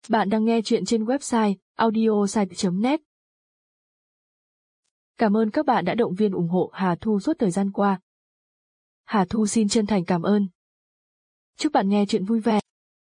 Bạn đang nghe chuyện trên website audiosite.net. Cảm ơn các bạn đã động viên ủng hộ Hà Thu suốt thời gian qua. Hà Thu xin chân thành cảm ơn. Chúc bạn nghe chuyện vui vẻ.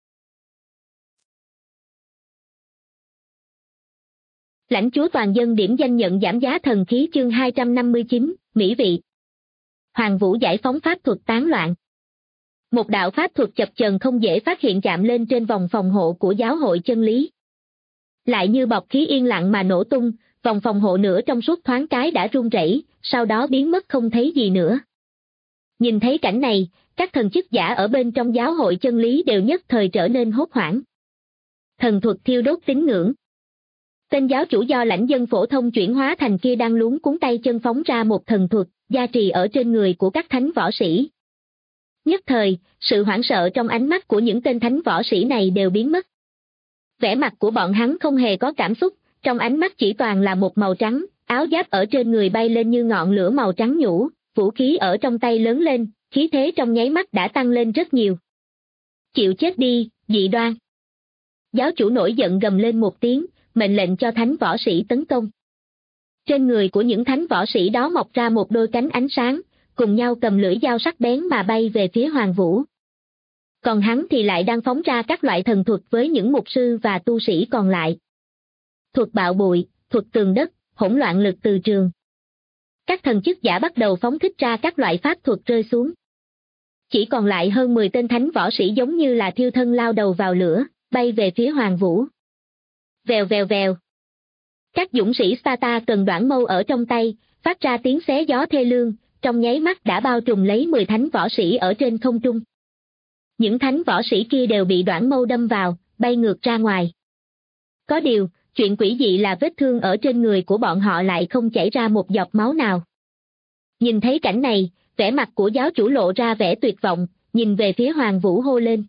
Lãnh chúa toàn dân điểm danh nhận giảm giá thần khí chương 259, Mỹ vị. Hoàng Vũ giải phóng pháp thuật tán loạn. Một đạo pháp thuật chập chờn không dễ phát hiện chạm lên trên vòng phòng hộ của giáo hội chân lý. Lại như bọt khí yên lặng mà nổ tung, vòng phòng hộ nửa trong suốt thoáng cái đã rung rẩy, sau đó biến mất không thấy gì nữa. Nhìn thấy cảnh này, các thần chức giả ở bên trong giáo hội chân lý đều nhất thời trở nên hốt hoảng. Thần thuật thiêu đốt tín ngưỡng. Tên giáo chủ do lãnh dân phổ thông chuyển hóa thành kia đang luống cuống tay chân phóng ra một thần thuật, gia trì ở trên người của các thánh võ sĩ. Nhất thời, sự hoảng sợ trong ánh mắt của những tên thánh võ sĩ này đều biến mất. Vẻ mặt của bọn hắn không hề có cảm xúc, trong ánh mắt chỉ toàn là một màu trắng, áo giáp ở trên người bay lên như ngọn lửa màu trắng nhũ, vũ khí ở trong tay lớn lên, khí thế trong nháy mắt đã tăng lên rất nhiều. Chịu chết đi, dị đoan. Giáo chủ nổi giận gầm lên một tiếng, mệnh lệnh cho thánh võ sĩ tấn công. Trên người của những thánh võ sĩ đó mọc ra một đôi cánh ánh sáng, cùng nhau cầm lưỡi dao sắc bén mà bay về phía Hoàng Vũ. Còn hắn thì lại đang phóng ra các loại thần thuật với những mục sư và tu sĩ còn lại. Thuật bạo bụi, thuật tường đất, hỗn loạn lực từ trường. Các thần chức giả bắt đầu phóng thích ra các loại pháp thuật rơi xuống. Chỉ còn lại hơn 10 tên thánh võ sĩ giống như là thiêu thân lao đầu vào lửa, bay về phía Hoàng Vũ. Vèo vèo vèo. Các dũng sĩ Sparta cần đoạn mâu ở trong tay, phát ra tiếng xé gió thê lương, trong nháy mắt đã bao trùm lấy 10 thánh võ sĩ ở trên không trung. Những thánh võ sĩ kia đều bị đoạn mâu đâm vào, bay ngược ra ngoài. Có điều, chuyện quỷ dị là vết thương ở trên người của bọn họ lại không chảy ra một giọt máu nào. Nhìn thấy cảnh này, vẻ mặt của giáo chủ lộ ra vẻ tuyệt vọng, nhìn về phía Hoàng Vũ hô lên.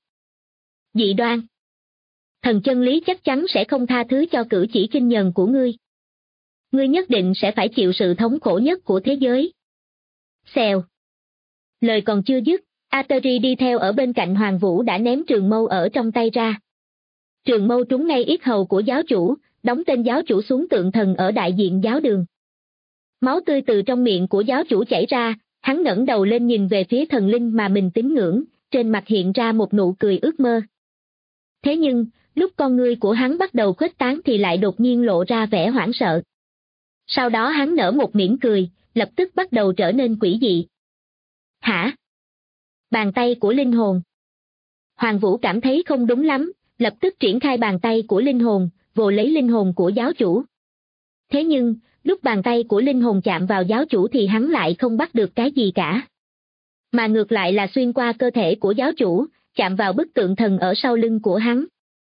Dị đoan. Thần chân lý chắc chắn sẽ không tha thứ cho cử chỉ khinh nhờn của ngươi. Ngươi nhất định sẽ phải chịu sự thống khổ nhất của thế giới. Xèo. Lời còn chưa dứt, Ateri đi theo ở bên cạnh Hoàng Vũ đã ném trường mâu ở trong tay ra. Trường mâu trúng ngay yết hầu của giáo chủ, đóng tên giáo chủ xuống tượng thần ở đại diện giáo đường. Máu tươi từ trong miệng của giáo chủ chảy ra, hắn ngẩng đầu lên nhìn về phía thần linh mà mình tín ngưỡng, trên mặt hiện ra một nụ cười ước mơ. Thế nhưng, lúc con ngươi của hắn bắt đầu khuếch tán thì lại đột nhiên lộ ra vẻ hoảng sợ. Sau đó hắn nở một mỉm cười, lập tức bắt đầu trở nên quỷ dị. Hả? Bàn tay của linh hồn. Hoàng Vũ cảm thấy không đúng lắm, lập tức triển khai bàn tay của linh hồn, vồ lấy linh hồn của giáo chủ. Thế nhưng, lúc bàn tay của linh hồn chạm vào giáo chủ thì hắn lại không bắt được cái gì cả. Mà ngược lại là xuyên qua cơ thể của giáo chủ, chạm vào bức tượng thần ở sau lưng của hắn.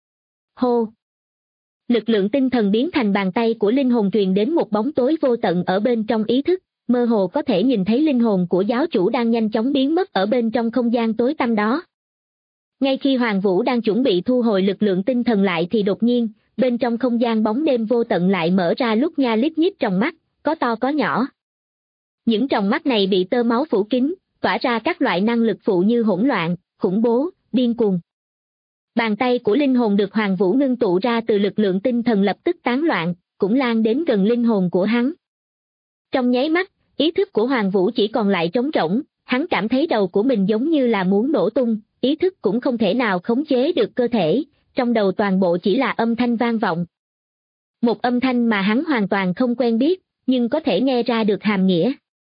Hô! Lực lượng tinh thần biến thành bàn tay của linh hồn truyền đến một bóng tối vô tận ở bên trong ý thức, mơ hồ có thể nhìn thấy linh hồn của giáo chủ đang nhanh chóng biến mất ở bên trong không gian tối tăm đó. Ngay khi Hoàng Vũ đang chuẩn bị thu hồi lực lượng tinh thần lại thì đột nhiên, bên trong không gian bóng đêm vô tận lại mở ra lúc nha lít nhít tròng mắt, có to có nhỏ. Những tròng mắt này bị tơ máu phủ kín, tỏa ra các loại năng lực phụ như hỗn loạn, khủng bố, điên cuồng. Bàn tay của linh hồn được Hoàng Vũ ngưng tụ ra từ lực lượng tinh thần lập tức tán loạn, cũng lan đến gần linh hồn của hắn. Trong nháy mắt, ý thức của Hoàng Vũ chỉ còn lại trống rỗng, hắn cảm thấy đầu của mình giống như là muốn nổ tung, ý thức cũng không thể nào khống chế được cơ thể, trong đầu toàn bộ chỉ là âm thanh vang vọng. Một âm thanh mà hắn hoàn toàn không quen biết, nhưng có thể nghe ra được hàm nghĩa.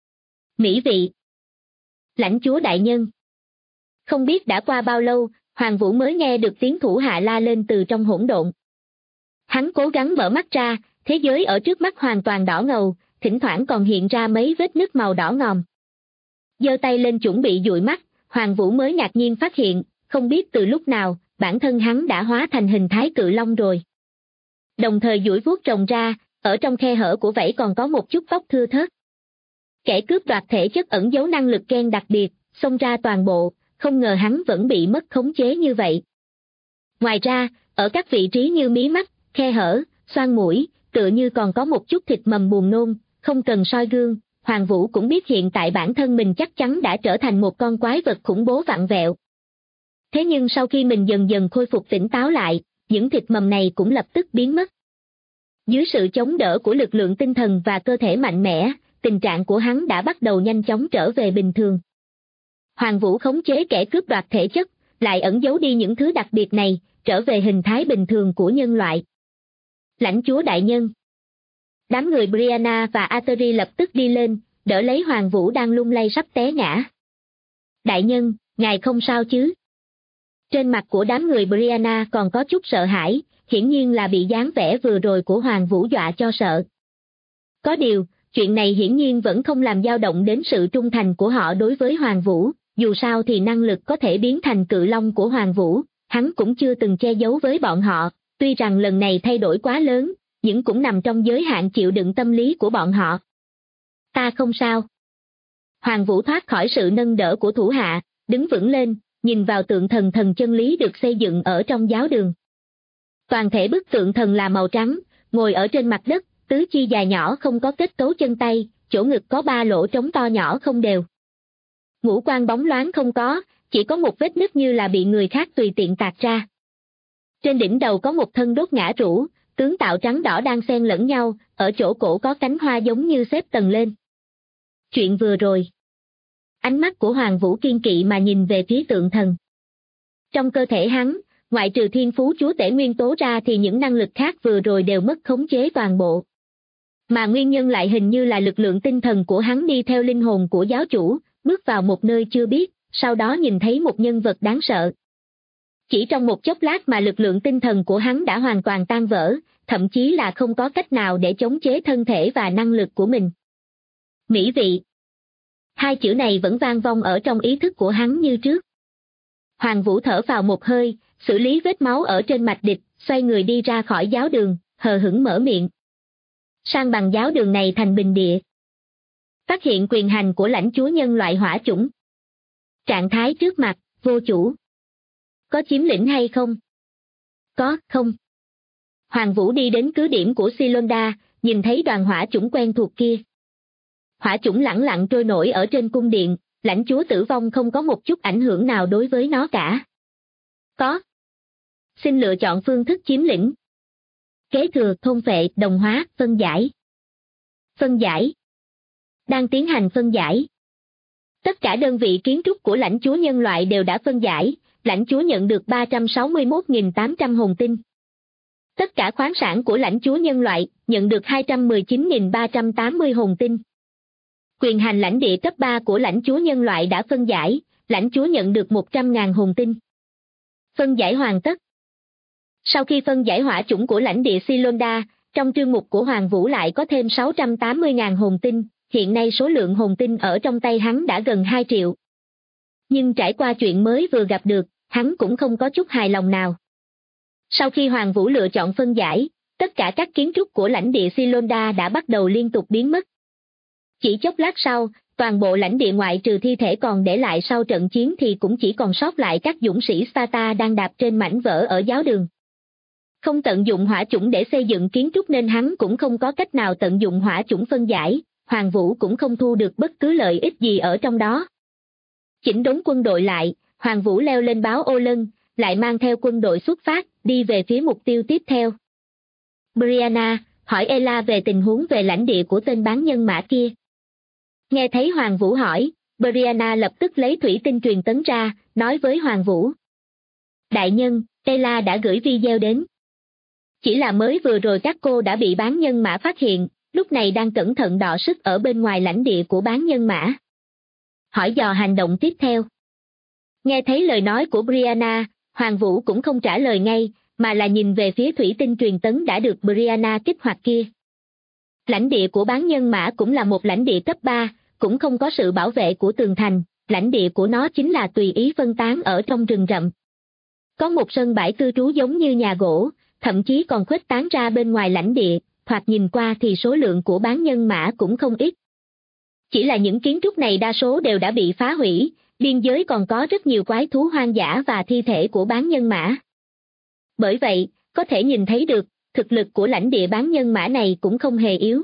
Mỹ vị. Lãnh chúa đại nhân. Không biết đã qua bao lâu, Hoàng Vũ mới nghe được tiếng thủ hạ la lên từ trong hỗn độn. Hắn cố gắng mở mắt ra, thế giới ở trước mắt hoàn toàn đỏ ngầu, thỉnh thoảng còn hiện ra mấy vết nứt màu đỏ ngòm. Giơ tay lên chuẩn bị dụi mắt, Hoàng Vũ mới ngạc nhiên phát hiện, không biết từ lúc nào, bản thân hắn đã hóa thành hình thái cự long rồi. Đồng thời duỗi vuốt rồng ra, ở trong khe hở của vảy còn có một chút tóc thưa thớt. Kẻ cướp đoạt thể chất ẩn giấu năng lực gen đặc biệt, xông ra toàn bộ, không ngờ hắn vẫn bị mất khống chế như vậy. Ngoài ra, ở các vị trí như mí mắt, khe hở, xoang mũi, tựa như còn có một chút thịt mầm buồn nôn, không cần soi gương, Hoàng Vũ cũng biết hiện tại bản thân mình chắc chắn đã trở thành một con quái vật khủng bố vặn vẹo. Thế nhưng sau khi mình dần dần khôi phục tỉnh táo lại, những thịt mầm này cũng lập tức biến mất. Dưới sự chống đỡ của lực lượng tinh thần và cơ thể mạnh mẽ, tình trạng của hắn đã bắt đầu nhanh chóng trở về bình thường. Hoàng Vũ khống chế kẻ cướp đoạt thể chất, lại ẩn giấu đi những thứ đặc biệt này, trở về hình thái bình thường của nhân loại. Lãnh chúa đại nhân. Đám người Brianna và Ateri lập tức đi lên, đỡ lấy Hoàng Vũ đang lung lay sắp té ngã. Đại nhân, ngài không sao chứ? Trên mặt của đám người Brianna còn có chút sợ hãi, hiển nhiên là bị dáng vẻ vừa rồi của Hoàng Vũ dọa cho sợ. Có điều, chuyện này hiển nhiên vẫn không làm dao động đến sự trung thành của họ đối với Hoàng Vũ, dù sao thì năng lực có thể biến thành cự long của Hoàng Vũ, hắn cũng chưa từng che giấu với bọn họ, tuy rằng lần này thay đổi quá lớn, nhưng cũng nằm trong giới hạn chịu đựng tâm lý của bọn họ. Ta không sao. Hoàng Vũ thoát khỏi sự nâng đỡ của thủ hạ, đứng vững lên, nhìn vào tượng thần thần chân lý được xây dựng ở trong giáo đường. Toàn thể bức tượng thần là màu trắng, ngồi ở trên mặt đất, tứ chi dài nhỏ không có kết cấu chân tay, chỗ ngực có 3 lỗ trống to nhỏ không đều. Ngũ quan bóng loáng không có, chỉ có một vết nứt như là bị người khác tùy tiện tạc ra. Trên đỉnh đầu có một thân đốt ngã rũ, tướng tạo trắng đỏ đang xen lẫn nhau, ở chỗ cổ có cánh hoa giống như xếp tầng lên. Chuyện vừa rồi. Ánh mắt của Hoàng Vũ kiên kỵ mà nhìn về phía tượng thần. Trong cơ thể hắn, ngoại trừ thiên phú chúa tể nguyên tố ra thì những năng lực khác vừa rồi đều mất khống chế toàn bộ. Mà nguyên nhân lại hình như là lực lượng tinh thần của hắn đi theo linh hồn của giáo chủ, bước vào một nơi chưa biết, sau đó nhìn thấy một nhân vật đáng sợ. Chỉ trong một chốc lát mà lực lượng tinh thần của hắn đã hoàn toàn tan vỡ, thậm chí là không có cách nào để chống chế thân thể và năng lực của mình. Mỹ vị. Hai chữ này vẫn vang vọng ở trong ý thức của hắn như trước. Hoàng Vũ thở vào một hơi, xử lý vết máu ở trên mạch địch, xoay người đi ra khỏi giáo đường, hờ hững mở miệng. Sang bằng giáo đường này thành bình địa. Phát hiện quyền hành của lãnh chúa nhân loại hỏa chủng. Trạng thái trước mặt, vô chủ. Có chiếm lĩnh hay không? Có, không. Hoàng Vũ đi đến cứ điểm của Silonda, nhìn thấy đoàn hỏa chủng quen thuộc kia. Hỏa chủng lẳng lặng trôi nổi ở trên cung điện, lãnh chúa tử vong không có một chút ảnh hưởng nào đối với nó cả. Có. Xin lựa chọn phương thức chiếm lĩnh. Kế thừa, thôn phệ, đồng hóa, phân giải. Phân giải. Đang tiến hành phân giải. Tất cả đơn vị kiến trúc của lãnh chúa nhân loại đều đã phân giải, lãnh chúa nhận được 361.800 hồn tinh. Tất cả khoáng sản của lãnh chúa nhân loại nhận được 219.380 hồn tinh. Quyền hành lãnh địa cấp 3 của lãnh chúa nhân loại đã phân giải, lãnh chúa nhận được 100.000 hồn tinh. Phân giải hoàn tất. Sau khi phân giải hỏa chủng của lãnh địa Silonda, trong trương mục của Hoàng Vũ lại có thêm 680.000 hồn tinh, hiện nay số lượng hồn tinh ở trong tay hắn đã gần 2 triệu. Nhưng trải qua chuyện mới vừa gặp được, hắn cũng không có chút hài lòng nào. Sau khi Hoàng Vũ lựa chọn phân giải, tất cả các kiến trúc của lãnh địa Silonda đã bắt đầu liên tục biến mất. Chỉ chốc lát sau, toàn bộ lãnh địa ngoại trừ thi thể còn để lại sau trận chiến thì cũng chỉ còn sót lại các dũng sĩ Sparta đang đạp trên mảnh vỡ ở giáo đường. Không tận dụng hỏa chủng để xây dựng kiến trúc nên hắn cũng không có cách nào tận dụng hỏa chủng phân giải, Hoàng Vũ cũng không thu được bất cứ lợi ích gì ở trong đó. Chỉnh đốn quân đội lại, Hoàng Vũ leo lên báo ô lân, lại mang theo quân đội xuất phát, đi về phía mục tiêu tiếp theo. Brianna, hỏi Ella về tình huống về lãnh địa của tên bán nhân mã kia. Nghe thấy Hoàng Vũ hỏi, Brianna lập tức lấy thủy tinh truyền tấn ra, nói với Hoàng Vũ. Đại nhân, Ella đã gửi video đến. Chỉ là mới vừa rồi các cô đã bị bán nhân mã phát hiện, lúc này đang cẩn thận đọ sức ở bên ngoài lãnh địa của bán nhân mã. Hỏi dò hành động tiếp theo. Nghe thấy lời nói của Brianna, Hoàng Vũ cũng không trả lời ngay, mà là nhìn về phía thủy tinh truyền tấn đã được Brianna kích hoạt kia. Lãnh địa của bán nhân mã cũng là một lãnh địa cấp 3, cũng không có sự bảo vệ của tường thành, lãnh địa của nó chính là tùy ý phân tán ở trong rừng rậm. Có một sân bãi cư trú giống như nhà gỗ, thậm chí còn khuếch tán ra bên ngoài lãnh địa, thoạt nhìn qua thì số lượng của bán nhân mã cũng không ít. Chỉ là những kiến trúc này đa số đều đã bị phá hủy, biên giới còn có rất nhiều quái thú hoang dã và thi thể của bán nhân mã. Bởi vậy, có thể nhìn thấy được, thực lực của lãnh địa bán nhân mã này cũng không hề yếu.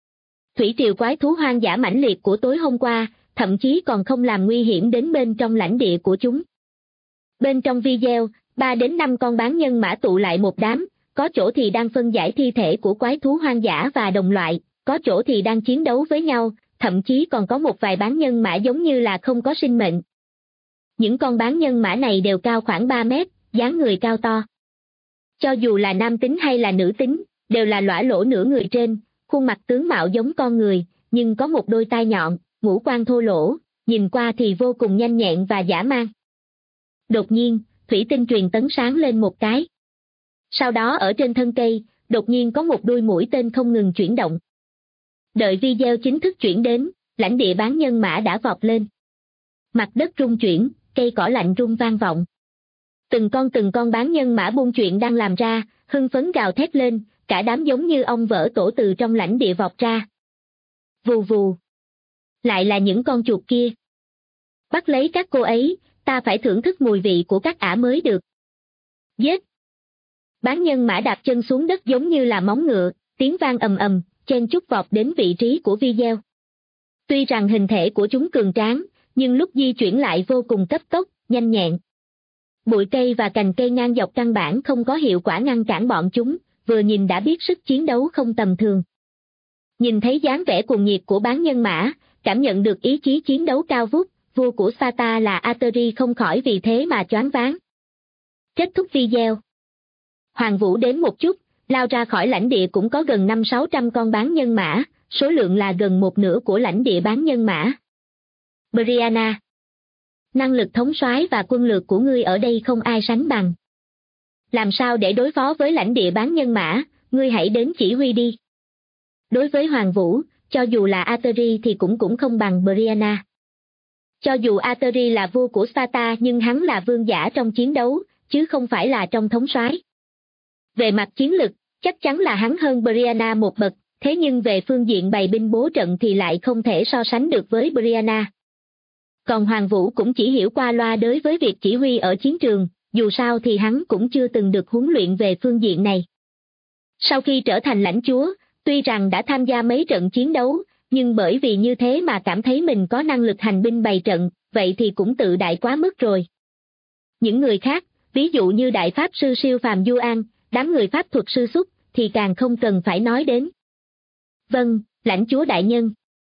Thủy triều quái thú hoang dã mãnh liệt của tối hôm qua, thậm chí còn không làm nguy hiểm đến bên trong lãnh địa của chúng. Bên trong video, 3 đến 5 con bán nhân mã tụ lại một đám, có chỗ thì đang phân giải thi thể của quái thú hoang dã và đồng loại, có chỗ thì đang chiến đấu với nhau, thậm chí còn có một vài bán nhân mã giống như là không có sinh mệnh. Những con bán nhân mã này đều cao khoảng 3 mét, dáng người cao to. Cho dù là nam tính hay là nữ tính, đều là lõa lỗ nửa người trên, khuôn mặt tướng mạo giống con người, nhưng có một đôi tai nhọn, ngũ quan thô lỗ, nhìn qua thì vô cùng nhanh nhẹn và dã man. Đột nhiên, thủy tinh truyền tấn sáng lên một cái. Sau đó ở trên thân cây, đột nhiên có một đuôi mũi tên không ngừng chuyển động. Đợi video chính thức chuyển đến, lãnh địa bán nhân mã đã vọt lên. Mặt đất rung chuyển, cây cỏ lạnh rung vang vọng. Từng con bán nhân mã buôn chuyện đang làm ra, hưng phấn gào thét lên, cả đám giống như ong vỡ tổ từ trong lãnh địa vọt ra. Vù vù. Lại là những con chuột kia. Bắt lấy các cô ấy, ta phải thưởng thức mùi vị của các ả mới được. Giết. Bán nhân mã đạp chân xuống đất giống như là móng ngựa, tiếng vang ầm ầm, chen chúc vọt đến vị trí của video. Tuy rằng hình thể của chúng cường tráng, nhưng lúc di chuyển lại vô cùng cấp tốc, nhanh nhẹn. Bụi cây và cành cây ngang dọc căn bản không có hiệu quả ngăn cản bọn chúng, vừa nhìn đã biết sức chiến đấu không tầm thường. Nhìn thấy dáng vẻ cuồng nhiệt của bán nhân mã, cảm nhận được ý chí chiến đấu cao vút, vua của Sparta là Ateri không khỏi vì thế mà choáng váng. Kết thúc video. Hoàng Vũ đến một chút, lao ra khỏi lãnh địa cũng có gần 500-600 con bán nhân mã, số lượng là gần một nửa của lãnh địa bán nhân mã. Brianna. Năng lực thống soái và quân lược của ngươi ở đây không ai sánh bằng. Làm sao để đối phó với lãnh địa bán nhân mã, ngươi hãy đến chỉ huy đi. Đối với Hoàng Vũ, cho dù là Ateri thì cũng không bằng Brianna. Cho dù Ateri là vua của Sparta nhưng hắn là vương giả trong chiến đấu, chứ không phải là trong thống soái. Về mặt chiến lực, chắc chắn là hắn hơn Brianna một bậc, thế nhưng về phương diện bày binh bố trận thì lại không thể so sánh được với Brianna. Còn Hoàng Vũ cũng chỉ hiểu qua loa đối với việc chỉ huy ở chiến trường, dù sao thì hắn cũng chưa từng được huấn luyện về phương diện này. Sau khi trở thành lãnh chúa, tuy rằng đã tham gia mấy trận chiến đấu, nhưng bởi vì như thế mà cảm thấy mình có năng lực hành binh bày trận, vậy thì cũng tự đại quá mức rồi. Những người khác, ví dụ như Đại Pháp Sư siêu phàm Du An, đám người pháp thuật sư xuất, thì càng không cần phải nói đến. Vâng, lãnh chúa đại nhân.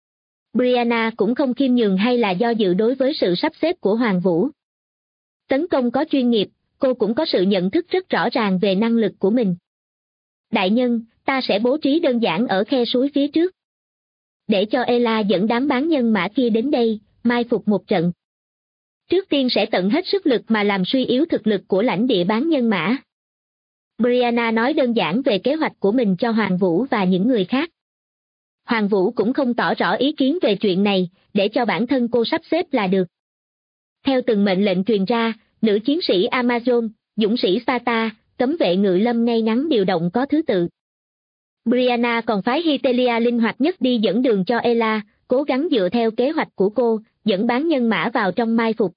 Brianna cũng không khiêm nhường hay là do dự đối với sự sắp xếp của Hoàng Vũ. Tấn công có chuyên nghiệp, cô cũng có sự nhận thức rất rõ ràng về năng lực của mình. Đại nhân, ta sẽ bố trí đơn giản ở khe suối phía trước. Để cho Ela dẫn đám bán nhân mã kia đến đây, mai phục một trận. Trước tiên sẽ tận hết sức lực mà làm suy yếu thực lực của lãnh địa bán nhân mã. Brianna nói đơn giản về kế hoạch của mình cho Hoàng Vũ và những người khác. Hoàng Vũ cũng không tỏ rõ ý kiến về chuyện này, để cho bản thân cô sắp xếp là được. Theo từng mệnh lệnh truyền ra, nữ chiến sĩ Amazon, dũng sĩ Sparta, cấm vệ ngự lâm ngay ngắn điều động có thứ tự. Brianna còn phái Hitelia linh hoạt nhất đi dẫn đường cho Ela, cố gắng dựa theo kế hoạch của cô, dẫn bán nhân mã vào trong mai phục.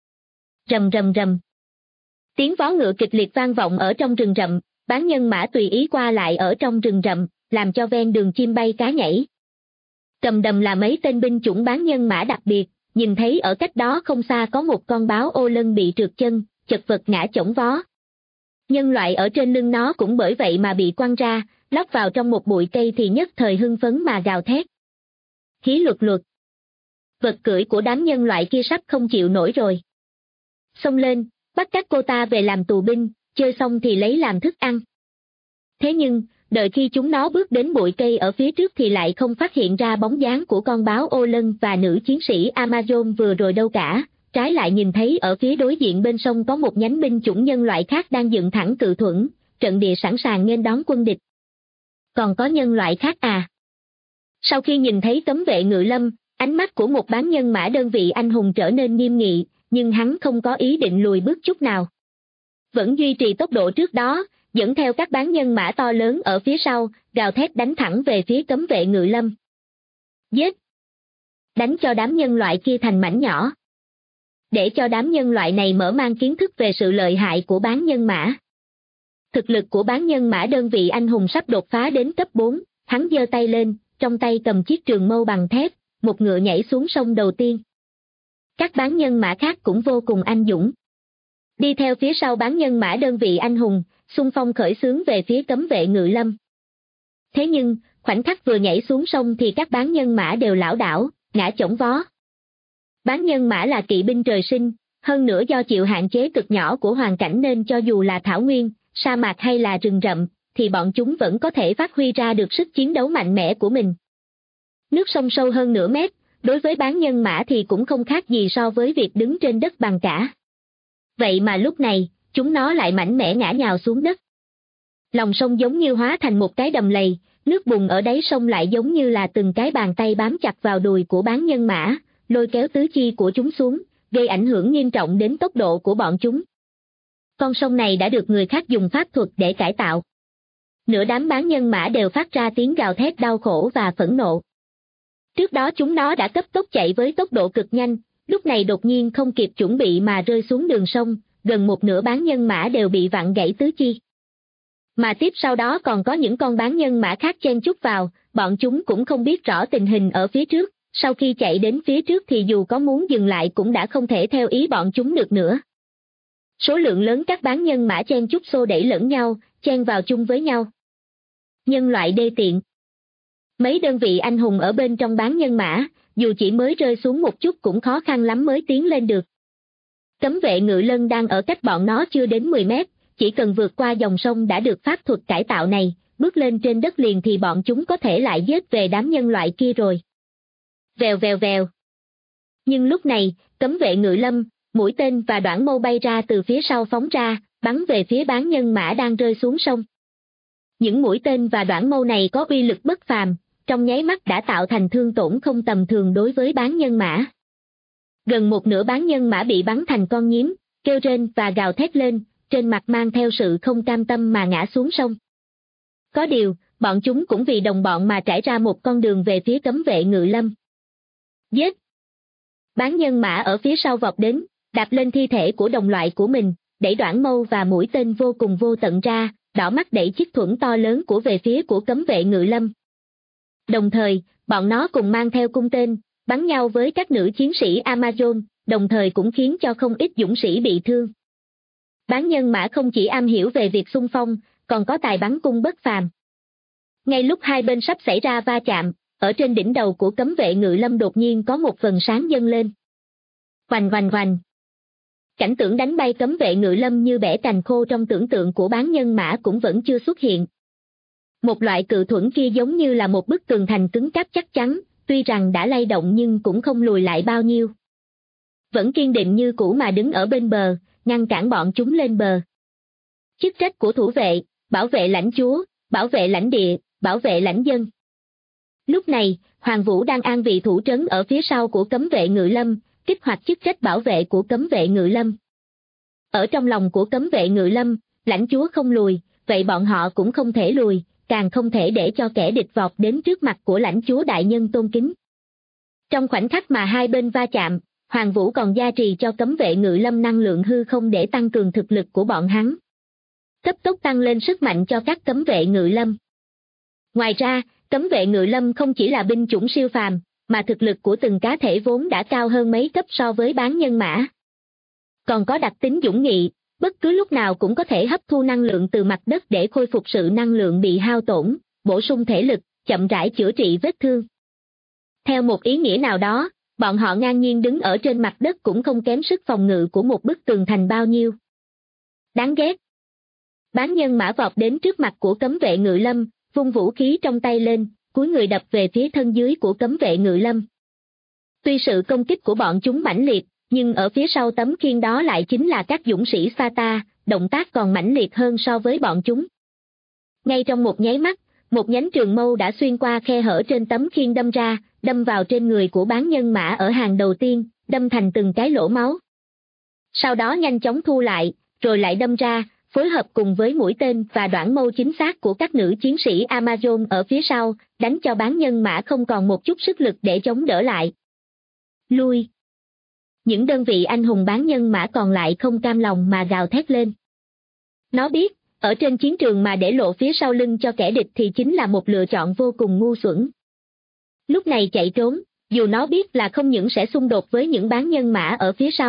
Rầm rầm rầm. Tiếng vó ngựa kịch liệt vang vọng ở trong rừng rậm, bán nhân mã tùy ý qua lại ở trong rừng rậm, làm cho ven đường chim bay cá nhảy. Cầm đầm là mấy tên binh chủng bán nhân mã đặc biệt, nhìn thấy ở cách đó không xa có một con báo ô lân bị trượt chân, chật vật ngã chổng vó. Nhân loại ở trên lưng nó cũng bởi vậy mà bị quăng ra, lóc vào trong một bụi cây thì nhất thời hưng phấn mà gào thét. Hí luật luật. Vật cưỡi của đám nhân loại kia sắp không chịu nổi rồi. Xông lên, bắt các cô ta về làm tù binh, chơi xong thì lấy làm thức ăn. Thế nhưng, đợi khi chúng nó bước đến bụi cây ở phía trước thì lại không phát hiện ra bóng dáng của con báo ô lân và nữ chiến sĩ Amazon vừa rồi đâu cả, trái lại nhìn thấy ở phía đối diện bên sông có một nhánh binh chủng nhân loại khác đang dựng thẳng cự thuẫn, trận địa sẵn sàng nghênh đón quân địch. Còn có nhân loại khác à? Sau khi nhìn thấy cấm vệ ngự lâm, ánh mắt của một bán nhân mã đơn vị anh hùng trở nên nghiêm nghị, nhưng hắn không có ý định lùi bước chút nào. Vẫn duy trì tốc độ trước đó, dẫn theo các bán nhân mã to lớn ở phía sau, gào thét đánh thẳng về phía cấm vệ ngự lâm. Giết! Đánh cho đám nhân loại kia thành mảnh nhỏ. Để cho đám nhân loại này mở mang kiến thức về sự lợi hại của bán nhân mã. Thực lực của bán nhân mã đơn vị anh hùng sắp đột phá đến cấp 4, hắn giơ tay lên, trong tay cầm chiếc trường mâu bằng thép, một ngựa nhảy xuống sông đầu tiên. Các bán nhân mã khác cũng vô cùng anh dũng. đi theo phía sau bán nhân mã đơn vị anh hùng, xung phong khởi xướng về phía cấm vệ Ngự Lâm. Thế nhưng, khoảnh khắc vừa nhảy xuống sông thì các bán nhân mã đều lảo đảo, ngã chổng vó. Bán nhân mã là kỵ binh trời sinh, hơn nữa do chịu hạn chế cực nhỏ của hoàn cảnh nên cho dù là thảo nguyên, sa mạc hay là rừng rậm, thì bọn chúng vẫn có thể phát huy ra được sức chiến đấu mạnh mẽ của mình. Nước sông sâu hơn nửa mét, đối với bán nhân mã thì cũng không khác gì so với việc đứng trên đất bằng cả. Vậy mà lúc này, chúng nó lại mạnh mẽ ngã nhào xuống đất. Lòng sông giống như hóa thành một cái đầm lầy, nước bùn ở đáy sông lại giống như là từng cái bàn tay bám chặt vào đùi của bán nhân mã, lôi kéo tứ chi của chúng xuống, gây ảnh hưởng nghiêm trọng đến tốc độ của bọn chúng. Con sông này đã được người khác dùng pháp thuật để cải tạo. Nửa đám bán nhân mã đều phát ra tiếng gào thét đau khổ và phẫn nộ. Trước đó chúng nó đã cấp tốc chạy với tốc độ cực nhanh, lúc này đột nhiên không kịp chuẩn bị mà rơi xuống đường sông, gần một nửa bán nhân mã đều bị vặn gãy tứ chi. Mà tiếp sau đó còn có những con bán nhân mã khác chen chúc vào, bọn chúng cũng không biết rõ tình hình ở phía trước, sau khi chạy đến phía trước thì dù có muốn dừng lại cũng đã không thể theo ý bọn chúng được nữa. Số lượng lớn các bán nhân mã chen chúc xô đẩy lẫn nhau, chen vào chung với nhau. Nhân loại đê tiện. Mấy đơn vị anh hùng ở bên trong bán nhân mã, dù chỉ mới rơi xuống một chút cũng khó khăn lắm mới tiến lên được. Cấm vệ Ngự Lân đang ở cách bọn nó chưa đến 10 mét, chỉ cần vượt qua dòng sông đã được pháp thuật cải tạo này, bước lên trên đất liền thì bọn chúng có thể lại giết về đám nhân loại kia rồi. Vèo vèo vèo. Nhưng lúc này, cấm vệ Ngự Lâm, mũi tên và đoạn mâu bay ra từ phía sau phóng ra, bắn về phía bán nhân mã đang rơi xuống sông. Những mũi tên và đoạn mâu này có uy lực bất phàm, trong nháy mắt đã tạo thành thương tổn không tầm thường đối với bán nhân mã. Gần một nửa bán nhân mã bị bắn thành con nhím, kêu rên và gào thét lên, trên mặt mang theo sự không cam tâm mà ngã xuống sông. Có điều, bọn chúng cũng vì đồng bọn mà trải ra một con đường về phía cấm vệ Ngự Lâm. Giết! Bán nhân mã ở phía sau vọt đến, đạp lên thi thể của đồng loại của mình, đẩy đoạn mâu và mũi tên vô cùng vô tận ra, đỏ mắt đẩy chiếc thuẫn to lớn của về phía của cấm vệ Ngự Lâm. Đồng thời, bọn nó cùng mang theo cung tên, bắn nhau với các nữ chiến sĩ Amazon, đồng thời cũng khiến cho không ít dũng sĩ bị thương. Bán nhân mã không chỉ am hiểu về việc xung phong, còn có tài bắn cung bất phàm. Ngay lúc hai bên sắp xảy ra va chạm, ở trên đỉnh đầu của cấm vệ Ngự Lâm đột nhiên có một vầng sáng dâng lên. Hoành hoành hoành. Cảnh tượng đánh bay cấm vệ Ngự Lâm như bẻ cành khô trong tưởng tượng của bán nhân mã cũng vẫn chưa xuất hiện. Một loại cự thuẫn kia giống như là một bức tường thành cứng cáp chắc chắn, tuy rằng đã lay động nhưng cũng không lùi lại bao nhiêu. Vẫn kiên định như cũ mà đứng ở bên bờ, ngăn cản bọn chúng lên bờ. Chức trách của thủ vệ, bảo vệ lãnh chúa, bảo vệ lãnh địa, bảo vệ lãnh dân. Lúc này, Hoàng Vũ đang an vị thủ trấn ở phía sau của cấm vệ Ngự Lâm, kích hoạt chức trách bảo vệ của cấm vệ Ngự Lâm. Ở trong lòng của cấm vệ Ngự Lâm, lãnh chúa không lùi, vậy bọn họ cũng không thể lùi, càng không thể để cho kẻ địch vọt đến trước mặt của lãnh chúa đại nhân tôn kính. Trong khoảnh khắc mà hai bên va chạm, Hoàng Vũ còn gia trì cho cấm vệ Ngự Lâm năng lượng hư không để tăng cường thực lực của bọn hắn. Cấp tốc tăng lên sức mạnh cho các cấm vệ Ngự Lâm. Ngoài ra, cấm vệ Ngự Lâm không chỉ là binh chủng siêu phàm, mà thực lực của từng cá thể vốn đã cao hơn mấy cấp so với bán nhân mã. Còn có đặc tính dũng nghị, bất cứ lúc nào cũng có thể hấp thu năng lượng từ mặt đất để khôi phục sự năng lượng bị hao tổn, bổ sung thể lực, chậm rãi chữa trị vết thương. Theo một ý nghĩa nào đó, bọn họ ngang nhiên đứng ở trên mặt đất cũng không kém sức phòng ngự của một bức tường thành bao nhiêu. Đáng ghét. Bán nhân mã vọt đến trước mặt của cấm vệ Ngự Lâm, vung vũ khí trong tay lên, cúi người đập về phía thân dưới của cấm vệ Ngự Lâm. Tuy sự công kích của bọn chúng mãnh liệt, nhưng ở phía sau tấm khiên đó lại chính là các dũng sĩ Sparta, động tác còn mãnh liệt hơn so với bọn chúng. Ngay trong một nháy mắt, một nhánh trường mâu đã xuyên qua khe hở trên tấm khiên đâm ra, đâm vào trên người của bán nhân mã ở hàng đầu tiên, đâm thành từng cái lỗ máu. Sau đó nhanh chóng thu lại, rồi lại đâm ra, phối hợp cùng với mũi tên và đoạn mâu chính xác của các nữ chiến sĩ Amazon ở phía sau, đánh cho bán nhân mã không còn một chút sức lực để chống đỡ lại. Lui. Những đơn vị anh hùng bán nhân mã còn lại không cam lòng mà gào thét lên. Nó biết, ở trên chiến trường mà để lộ phía sau lưng cho kẻ địch thì chính là một lựa chọn vô cùng ngu xuẩn. Lúc này chạy trốn, dù nó biết là không những sẽ xung đột với những bán nhân mã ở phía sau,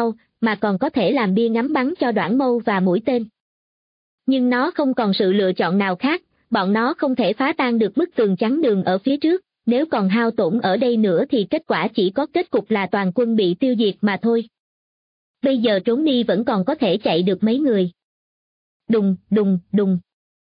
mà còn có thể làm bia ngắm bắn cho đoạn mâu và mũi tên. Nhưng nó không còn sự lựa chọn nào khác, bọn nó không thể phá tan được bức tường chắn đường ở phía trước, nếu còn hao tổn ở đây nữa thì kết quả chỉ có kết cục là toàn quân bị tiêu diệt mà thôi. Bây giờ trốn đi vẫn còn có thể chạy được mấy người. Đùng, đùng, đùng.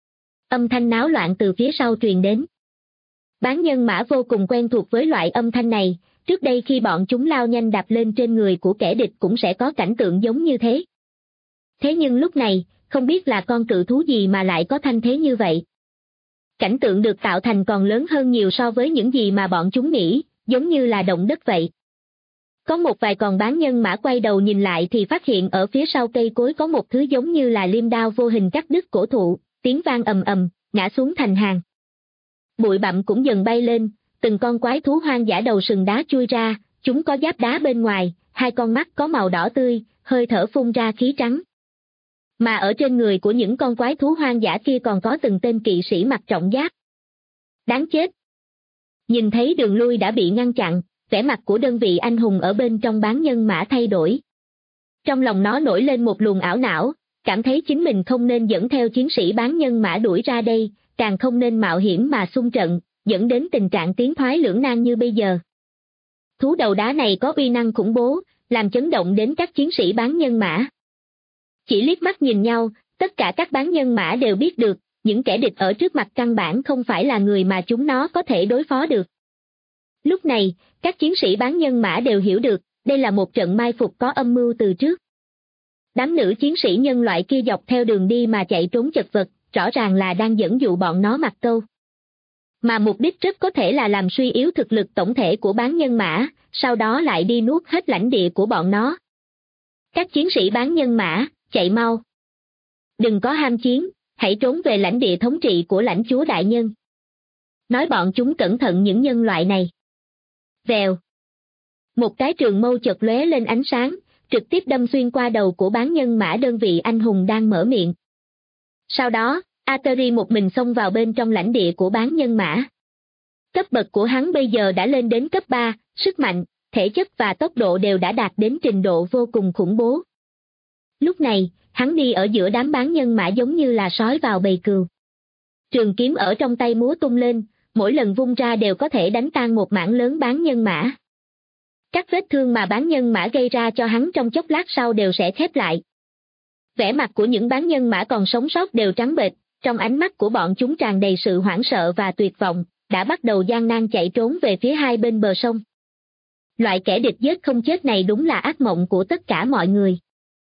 Âm thanh náo loạn từ phía sau truyền đến. Bán nhân mã vô cùng quen thuộc với loại âm thanh này, trước đây khi bọn chúng lao nhanh đạp lên trên người của kẻ địch cũng sẽ có cảnh tượng giống như thế. Thế nhưng lúc này, không biết là con cự thú gì mà lại có thanh thế như vậy. Cảnh tượng được tạo thành còn lớn hơn nhiều so với những gì mà bọn chúng nghĩ, giống như là động đất vậy. Có một vài con bán nhân mã quay đầu nhìn lại thì phát hiện ở phía sau cây cối có một thứ giống như là liêm đao vô hình cắt đứt cổ thụ, tiếng vang ầm ầm, ngã xuống thành hàng. Bụi bặm cũng dần bay lên, từng con quái thú hoang dã đầu sừng đá chui ra, chúng có giáp đá bên ngoài, hai con mắt có màu đỏ tươi, hơi thở phun ra khí trắng. Mà ở trên người của những con quái thú hoang dã kia còn có từng tên kỵ sĩ mặc trọng giáp. Đáng chết! Nhìn thấy đường lui đã bị ngăn chặn, vẻ mặt của đơn vị anh hùng ở bên trong bán nhân mã thay đổi. Trong lòng nó nổi lên một luồng ảo não, cảm thấy chính mình không nên dẫn theo chiến sĩ bán nhân mã đuổi ra đây, càng không nên mạo hiểm mà xung trận, dẫn đến tình trạng tiến thoái lưỡng nan như bây giờ. Thú đầu đá này có uy năng khủng bố, làm chấn động đến các chiến sĩ bán nhân mã. Chỉ liếc mắt nhìn nhau, tất cả các bán nhân mã đều biết được, những kẻ địch ở trước mặt căn bản không phải là người mà chúng nó có thể đối phó được. Lúc này, các chiến sĩ bán nhân mã đều hiểu được, đây là một trận mai phục có âm mưu từ trước. Đám nữ chiến sĩ nhân loại kia dọc theo đường đi mà chạy trốn chật vật, rõ ràng là đang dẫn dụ bọn nó mặc câu. Mà mục đích rất có thể là làm suy yếu thực lực tổng thể của bán nhân mã, sau đó lại đi nuốt hết lãnh địa của bọn nó. Các chiến sĩ bán nhân mã, chạy mau. Đừng có ham chiến, hãy trốn về lãnh địa thống trị của lãnh chúa đại nhân. Nói bọn chúng cẩn thận những nhân loại này. Vèo. Một cái trường mâu chợt lóe lên ánh sáng, trực tiếp đâm xuyên qua đầu của bán nhân mã đơn vị anh hùng đang mở miệng. Sau đó, Ateri một mình xông vào bên trong lãnh địa của bán nhân mã. Cấp bậc của hắn bây giờ đã lên đến cấp 3, sức mạnh, thể chất và tốc độ đều đã đạt đến trình độ vô cùng khủng bố. Lúc này, hắn đi ở giữa đám bán nhân mã giống như là sói vào bầy cừu. Trường kiếm ở trong tay múa tung lên, mỗi lần vung ra đều có thể đánh tan một mảng lớn bán nhân mã. Các vết thương mà bán nhân mã gây ra cho hắn trong chốc lát sau đều sẽ khép lại. Vẻ mặt của những bán nhân mã còn sống sót đều trắng bệch, trong ánh mắt của bọn chúng tràn đầy sự hoảng sợ và tuyệt vọng, đã bắt đầu gian nan chạy trốn về phía hai bên bờ sông. Loại kẻ địch giết không chết này đúng là ác mộng của tất cả mọi người.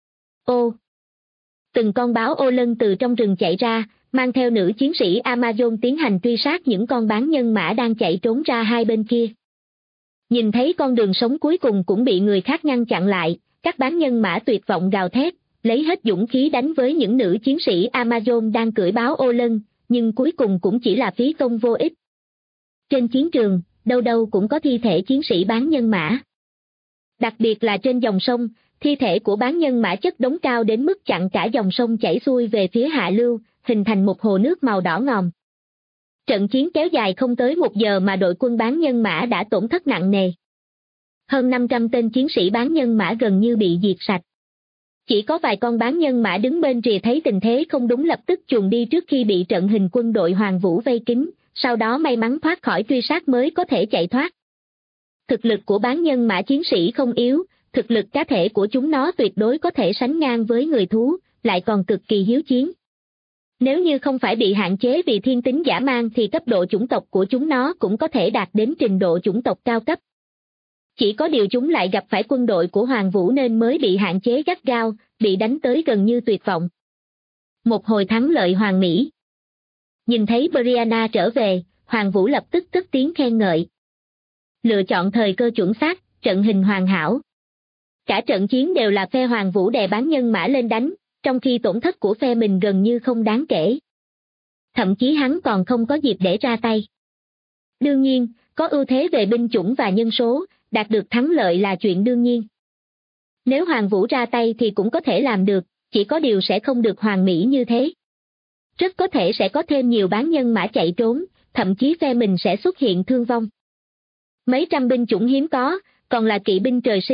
Ô! Từng con báo ô lân từ trong rừng chạy ra, mang theo nữ chiến sĩ Amazon tiến hành truy sát những con bán nhân mã đang chạy trốn ra hai bên kia. Nhìn thấy con đường sống cuối cùng cũng bị người khác ngăn chặn lại, các bán nhân mã tuyệt vọng gào thét, lấy hết dũng khí đánh với những nữ chiến sĩ Amazon đang cưỡi báo ô lân, nhưng cuối cùng cũng chỉ là phí công vô ích. Trên chiến trường, đâu đâu cũng có thi thể chiến sĩ bán nhân mã. Đặc biệt là trên dòng sông, thi thể của bán nhân mã chất đống cao đến mức chặn cả dòng sông chảy xuôi về phía hạ lưu, hình thành một hồ nước màu đỏ ngòm. Trận chiến kéo dài không tới 1 giờ mà đội quân bán nhân mã đã tổn thất nặng nề. Hơn 500 tên chiến sĩ bán nhân mã gần như bị diệt sạch. Chỉ có vài con bán nhân mã đứng bên rìa thấy tình thế không đúng lập tức chuồn đi trước khi bị trận hình quân đội Hoàng Vũ vây kín, sau đó may mắn thoát khỏi truy sát mới có thể chạy thoát. Thực lực của bán nhân mã chiến sĩ không yếu, thực lực cá thể của chúng nó tuyệt đối có thể sánh ngang với người thú, lại còn cực kỳ hiếu chiến. Nếu như không phải bị hạn chế vì thiên tính dã man thì cấp độ chủng tộc của chúng nó cũng có thể đạt đến trình độ chủng tộc cao cấp. Chỉ có điều chúng lại gặp phải quân đội của Hoàng Vũ nên mới bị hạn chế gắt gao, bị đánh tới gần như tuyệt vọng. Một hồi thắng lợi hoàn mỹ. Nhìn thấy Brianna trở về, Hoàng Vũ lập tức cất tiếng khen ngợi. Lựa chọn thời cơ chuẩn xác, trận hình hoàn hảo. Cả trận chiến đều là phe Hoàng Vũ đè bán nhân mã lên đánh, trong khi tổn thất của phe mình gần như không đáng kể. Thậm chí hắn còn không có dịp để ra tay. Đương nhiên, có ưu thế về binh chủng và nhân số, đạt được thắng lợi là chuyện đương nhiên. Nếu Hoàng Vũ ra tay thì cũng có thể làm được, chỉ có điều sẽ không được hoàn mỹ như thế. Rất có thể sẽ có thêm nhiều bán nhân mã chạy trốn, thậm chí phe mình sẽ xuất hiện thương vong. Mấy trăm binh chủng hiếm có, còn là kỵ binh trời sinh,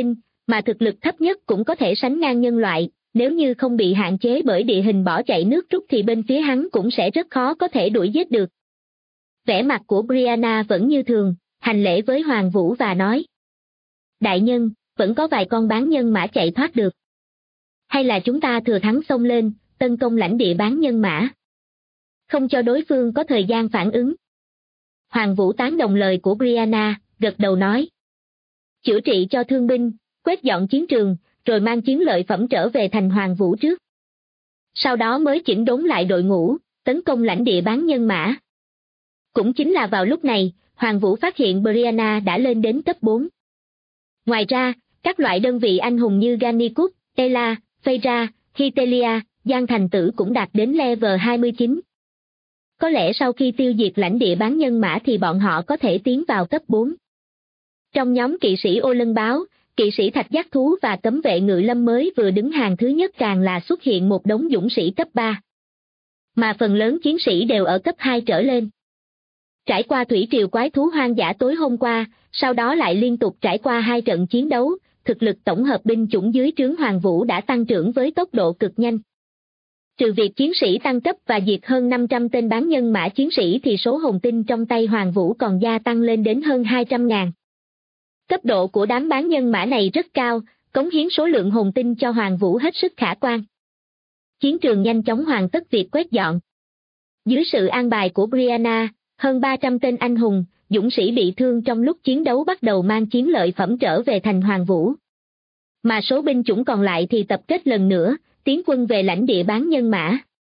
mà thực lực thấp nhất cũng có thể sánh ngang nhân loại, nếu như không bị hạn chế bởi địa hình bỏ chạy nước rút thì bên phía hắn cũng sẽ rất khó có thể đuổi giết được. Vẻ mặt của Brianna vẫn như thường, hành lễ với Hoàng Vũ và nói: Đại nhân, vẫn có vài con bán nhân mã chạy thoát được. Hay là chúng ta thừa thắng xông lên, tấn công lãnh địa bán nhân mã, không cho đối phương có thời gian phản ứng. Hoàng Vũ tán đồng lời của Brianna, gật đầu nói: Chữa trị cho thương binh, quét dọn chiến trường, rồi mang chiến lợi phẩm trở về thành Hoàng Vũ trước. Sau đó mới chỉnh đốn lại đội ngũ, tấn công lãnh địa bán nhân mã. Cũng chính là vào lúc này, Hoàng Vũ phát hiện Brianna đã lên đến cấp 4. Ngoài ra, các loại đơn vị anh hùng như Gannicus, Ela, Phaedra, Hytelia, Giang Thành Tử cũng đạt đến level 29. Có lẽ sau khi tiêu diệt lãnh địa bán nhân mã thì bọn họ có thể tiến vào cấp 4. Trong nhóm kỵ sĩ ô lân báo, kỵ sĩ thạch giác thú và cấm vệ ngự lâm mới vừa đứng hàng thứ nhất càng là xuất hiện một đống dũng sĩ cấp 3. Mà phần lớn chiến sĩ đều ở cấp 2 trở lên. Trải qua thủy triều quái thú hoang dã tối hôm qua, sau đó lại liên tục trải qua 2 trận chiến đấu, thực lực tổng hợp binh chủng dưới trướng Hoàng Vũ đã tăng trưởng với tốc độ cực nhanh. Trừ việc chiến sĩ tăng cấp và diệt hơn 500 tên bán nhân mã chiến sĩ thì số hồn tinh trong tay Hoàng Vũ còn gia tăng lên đến hơn 200.000. Cấp độ của đám bán nhân mã này rất cao, cống hiến số lượng hồn tinh cho Hoàng Vũ hết sức khả quan. Chiến trường nhanh chóng hoàn tất việc quét dọn. Dưới sự an bài của Brianna, hơn 300 tên anh hùng, dũng sĩ bị thương trong lúc chiến đấu bắt đầu mang chiến lợi phẩm trở về thành Hoàng Vũ. Mà số binh chủng còn lại thì tập kết lần nữa, tiến quân về lãnh địa bán nhân mã.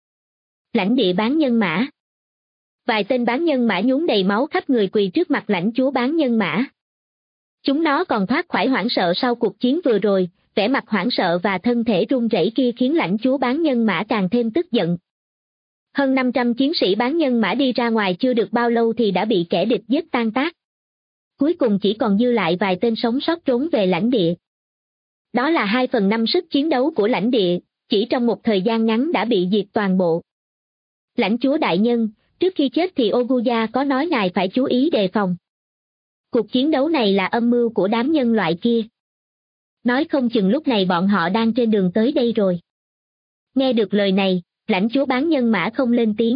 Lãnh địa bán nhân mã. Vài tên bán nhân mã nhuốm đầy máu khắp người quỳ trước mặt lãnh chúa bán nhân mã. Chúng nó còn thoát khỏi hoảng sợ sau cuộc chiến vừa rồi, vẻ mặt hoảng sợ và thân thể run rẩy kia khiến lãnh chúa bán nhân mã càng thêm tức giận. Hơn 500 chiến sĩ bán nhân mã đi ra ngoài chưa được bao lâu thì đã bị kẻ địch giết tan tác. Cuối cùng chỉ còn dư lại vài tên sống sót trốn về lãnh địa. Đó là 2/5 sức chiến đấu của lãnh địa, chỉ trong một thời gian ngắn đã bị diệt toàn bộ. Lãnh chúa đại nhân, trước khi chết thì Oguya có nói ngài phải chú ý đề phòng. Cuộc chiến đấu này là âm mưu của đám nhân loại kia. Nói không chừng lúc này bọn họ đang trên đường tới đây rồi. Nghe được lời này, lãnh chúa bán nhân mã không lên tiếng.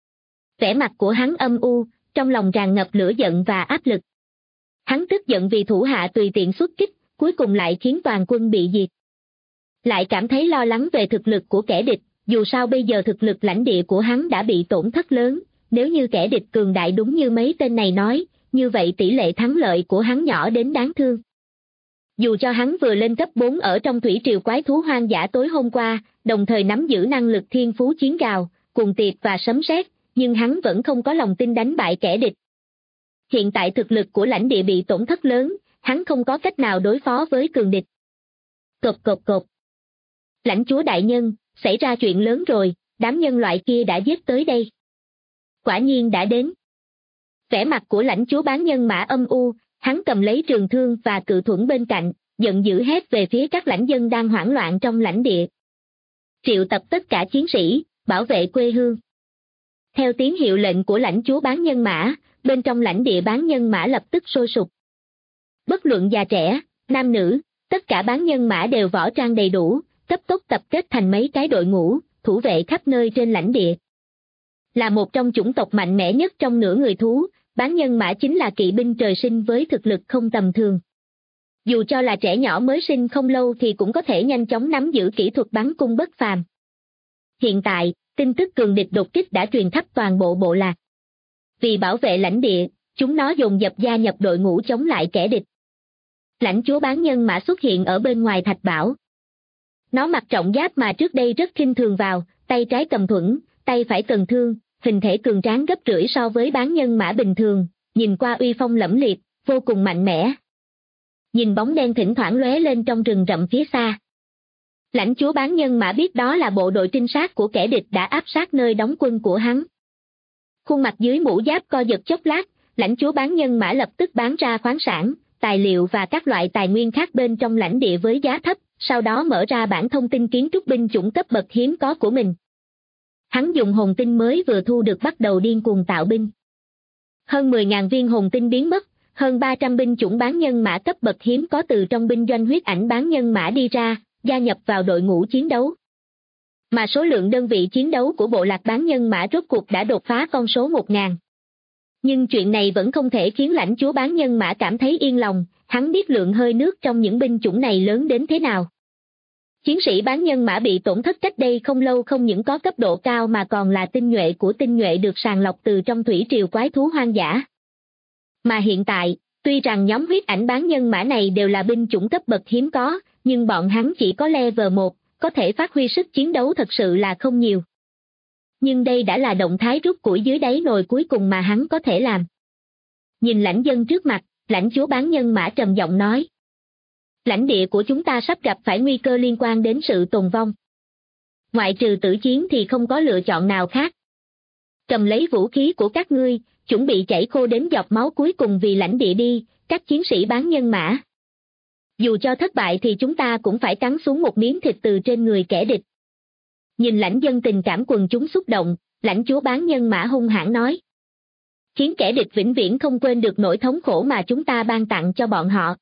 Vẻ mặt của hắn âm u, trong lòng tràn ngập lửa giận và áp lực. Hắn tức giận vì thủ hạ tùy tiện xuất kích, cuối cùng lại khiến toàn quân bị diệt. Lại cảm thấy lo lắng về thực lực của kẻ địch, dù sao bây giờ thực lực lãnh địa của hắn đã bị tổn thất lớn, nếu như kẻ địch cường đại đúng như mấy tên này nói, như vậy tỷ lệ thắng lợi của hắn nhỏ đến đáng thương. Dù cho hắn vừa lên cấp 4 ở trong thủy triều quái thú hoang dã tối hôm qua, đồng thời nắm giữ năng lực thiên phú chiến gào, cuồng tiệp và sấm sét, nhưng hắn vẫn không có lòng tin đánh bại kẻ địch. Hiện tại thực lực của lãnh địa bị tổn thất lớn, hắn không có cách nào đối phó với cường địch. Cộp cộp cộp. Lãnh chúa đại nhân, xảy ra chuyện lớn rồi, đám nhân loại kia đã giết tới đây. Quả nhiên đã đến. Vẻ mặt của lãnh chúa bán nhân mã âm u, hắn cầm lấy trường thương và cự thuẫn bên cạnh, giận dữ hét về phía các lãnh dân đang hoảng loạn trong lãnh địa. Triệu tập tất cả chiến sĩ, bảo vệ quê hương. Theo tiếng hiệu lệnh của lãnh chúa bán nhân mã, bên trong lãnh địa bán nhân mã lập tức sôi sục. Bất luận già trẻ, nam nữ, tất cả bán nhân mã đều võ trang đầy đủ, cấp tốc tập kết thành mấy cái đội ngũ, thủ vệ khắp nơi trên lãnh địa. Là một trong chủng tộc mạnh mẽ nhất trong nửa người thú, bán nhân mã chính là kỵ binh trời sinh với thực lực không tầm thường. Dù cho là trẻ nhỏ mới sinh không lâu thì cũng có thể nhanh chóng nắm giữ kỹ thuật bắn cung bất phàm. Hiện tại, tin tức cường địch đột kích đã truyền khắp toàn bộ bộ lạc. Vì bảo vệ lãnh địa, chúng nó dồn dập gia nhập đội ngũ chống lại kẻ địch. Lãnh chúa bán nhân mã xuất hiện ở bên ngoài thạch bảo. Nó mặc trọng giáp mà trước đây rất khinh thường vào, tay trái cầm thuẫn, tay phải cầm thương, hình thể cường tráng gấp rưỡi so với bán nhân mã bình thường, nhìn qua uy phong lẫm liệt, vô cùng mạnh mẽ. Nhìn bóng đen thỉnh thoảng lóe lên trong rừng rậm phía xa. Lãnh chúa bán nhân mã biết đó là bộ đội trinh sát của kẻ địch đã áp sát nơi đóng quân của hắn. Khuôn mặt dưới mũ giáp co giật chốc lát, lãnh chúa bán nhân mã lập tức bán ra khoáng sản, tài liệu và các loại tài nguyên khác bên trong lãnh địa với giá thấp, sau đó mở ra bản thông tin kiến trúc binh chủng cấp bậc hiếm có của mình. Hắn dùng hồn tinh mới vừa thu được bắt đầu điên cuồng tạo binh. Hơn 10.000 viên hồn tinh biến mất, hơn 300 binh chủng bán nhân mã cấp bậc hiếm có từ trong binh doanh huyết ảnh bán nhân mã đi ra, gia nhập vào đội ngũ chiến đấu. Mà số lượng đơn vị chiến đấu của bộ lạc bán nhân mã rốt cuộc đã đột phá con số 1000. Nhưng chuyện này vẫn không thể khiến lãnh chúa bán nhân mã cảm thấy yên lòng, hắn biết lượng hơi nước trong những binh chủng này lớn đến thế nào. Chiến sĩ bán nhân mã bị tổn thất cách đây không lâu không những có cấp độ cao mà còn là tinh nhuệ của tinh nhuệ được sàng lọc từ trong thủy triều quái thú hoang dã. Mà hiện tại, tuy rằng nhóm huyết ảnh bán nhân mã này đều là binh chủng cấp bậc hiếm có, nhưng bọn hắn chỉ có level 1, có thể phát huy sức chiến đấu thật sự là không nhiều. Nhưng đây đã là động thái rút củi dưới đáy nồi cuối cùng mà hắn có thể làm. Nhìn lãnh dân trước mặt, lãnh chúa bán nhân mã trầm giọng nói. Lãnh địa của chúng ta sắp gặp phải nguy cơ liên quan đến sự tồn vong. Ngoại trừ tử chiến thì không có lựa chọn nào khác. Cầm lấy vũ khí của các ngươi, chuẩn bị chảy khô đến giọt máu cuối cùng vì lãnh địa đi, các chiến sĩ bán nhân mã. Dù cho thất bại thì chúng ta cũng phải cắn xuống một miếng thịt từ trên người kẻ địch. Nhìn lãnh dân tình cảm quần chúng xúc động, lãnh chúa bán nhân mã hung hãn nói. Khiến kẻ địch vĩnh viễn không quên được nỗi thống khổ mà chúng ta ban tặng cho bọn họ.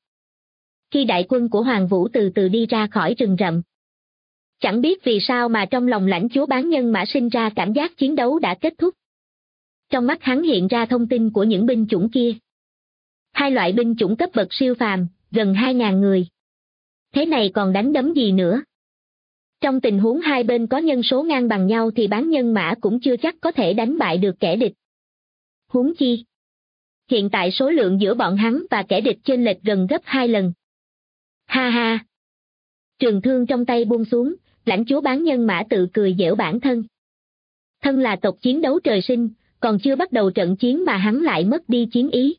Khi đại quân của Hoàng Vũ từ từ đi ra khỏi rừng rậm. Chẳng biết vì sao mà trong lòng lãnh chúa bán nhân mã sinh ra cảm giác chiến đấu đã kết thúc. Trong mắt hắn hiện ra thông tin của những binh chủng kia. Hai loại binh chủng cấp bậc siêu phàm, gần 2000 người. Thế này còn đánh đấm gì nữa? Trong tình huống hai bên có nhân số ngang bằng nhau thì bán nhân mã cũng chưa chắc có thể đánh bại được kẻ địch. Huống chi. Hiện tại số lượng giữa bọn hắn và kẻ địch chênh lệch gần gấp 2 lần. Ha ha. Trường thương trong tay buông xuống, lãnh chúa bán nhân mã tự cười giễu bản thân. Thân là tộc chiến đấu trời sinh, còn chưa bắt đầu trận chiến mà hắn lại mất đi chiến ý.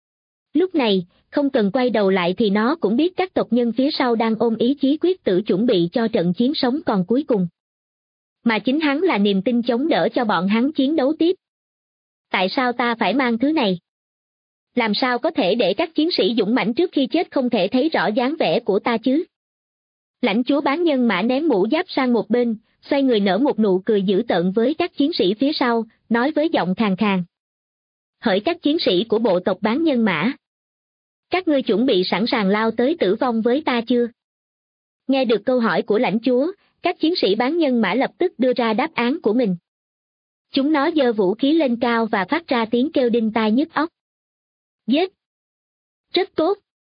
Lúc này, không cần quay đầu lại thì nó cũng biết các tộc nhân phía sau đang ôm ý chí quyết tử chuẩn bị cho trận chiến sống còn cuối cùng. Mà chính hắn là niềm tin chống đỡ cho bọn hắn chiến đấu tiếp. Tại sao ta phải mang thứ này? Làm sao có thể để các chiến sĩ dũng mãnh trước khi chết không thể thấy rõ dáng vẻ của ta chứ? Lãnh chúa bán nhân mã ném mũ giáp sang một bên, xoay người nở một nụ cười dữ tợn với các chiến sĩ phía sau, nói với giọng khàn khàn. Hỡi các chiến sĩ của bộ tộc bán nhân mã. Các ngươi chuẩn bị sẵn sàng lao tới tử vong với ta chưa? Nghe được câu hỏi của lãnh chúa, các chiến sĩ bán nhân mã lập tức đưa ra đáp án của mình. Chúng nó giơ vũ khí lên cao và phát ra tiếng kêu đinh tai nhức óc. Giết! Rất tốt!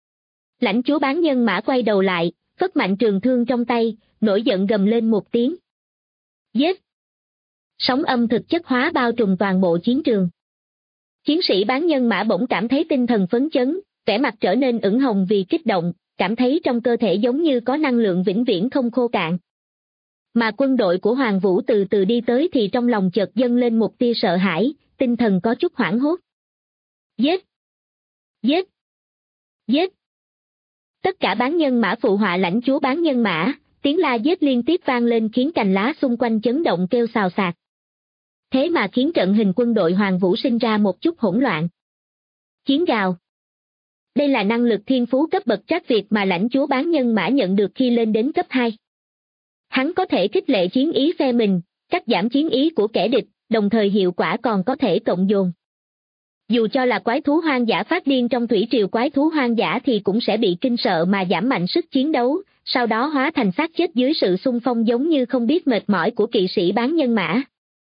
Lãnh chúa bán nhân mã quay đầu lại, phất mạnh trường thương trong tay, nổi giận gầm lên một tiếng. Giết! Sóng âm thực chất hóa bao trùm toàn bộ chiến trường. Chiến sĩ bán nhân mã bỗng cảm thấy tinh thần phấn chấn, vẻ mặt trở nên ửng hồng vì kích động, cảm thấy trong cơ thể giống như có năng lượng vĩnh viễn không khô cạn. Mà quân đội của Hoàng Vũ từ từ đi tới thì trong lòng chợt dâng lên một tia sợ hãi, tinh thần có chút hoảng hốt. Giết! Giết! Giết! Tất cả bán nhân mã phụ họa lãnh chúa bán nhân mã, tiếng la giết liên tiếp vang lên khiến cành lá xung quanh chấn động kêu xào xạc. Thế mà khiến trận hình quân đội Hoàng Vũ sinh ra một chút hỗn loạn. Chiến gào. Đây là năng lực thiên phú cấp bậc trác Việt mà lãnh chúa bán nhân mã nhận được khi lên đến cấp 2. Hắn có thể khích lệ chiến ý phe mình, cắt giảm chiến ý của kẻ địch, đồng thời hiệu quả còn có thể cộng dồn. Dù cho là quái thú hoang dã phát điên trong thủy triều quái thú hoang dã thì cũng sẽ bị kinh sợ mà giảm mạnh sức chiến đấu, sau đó hóa thành xác chết dưới sự xung phong giống như không biết mệt mỏi của kỵ sĩ bán nhân mã.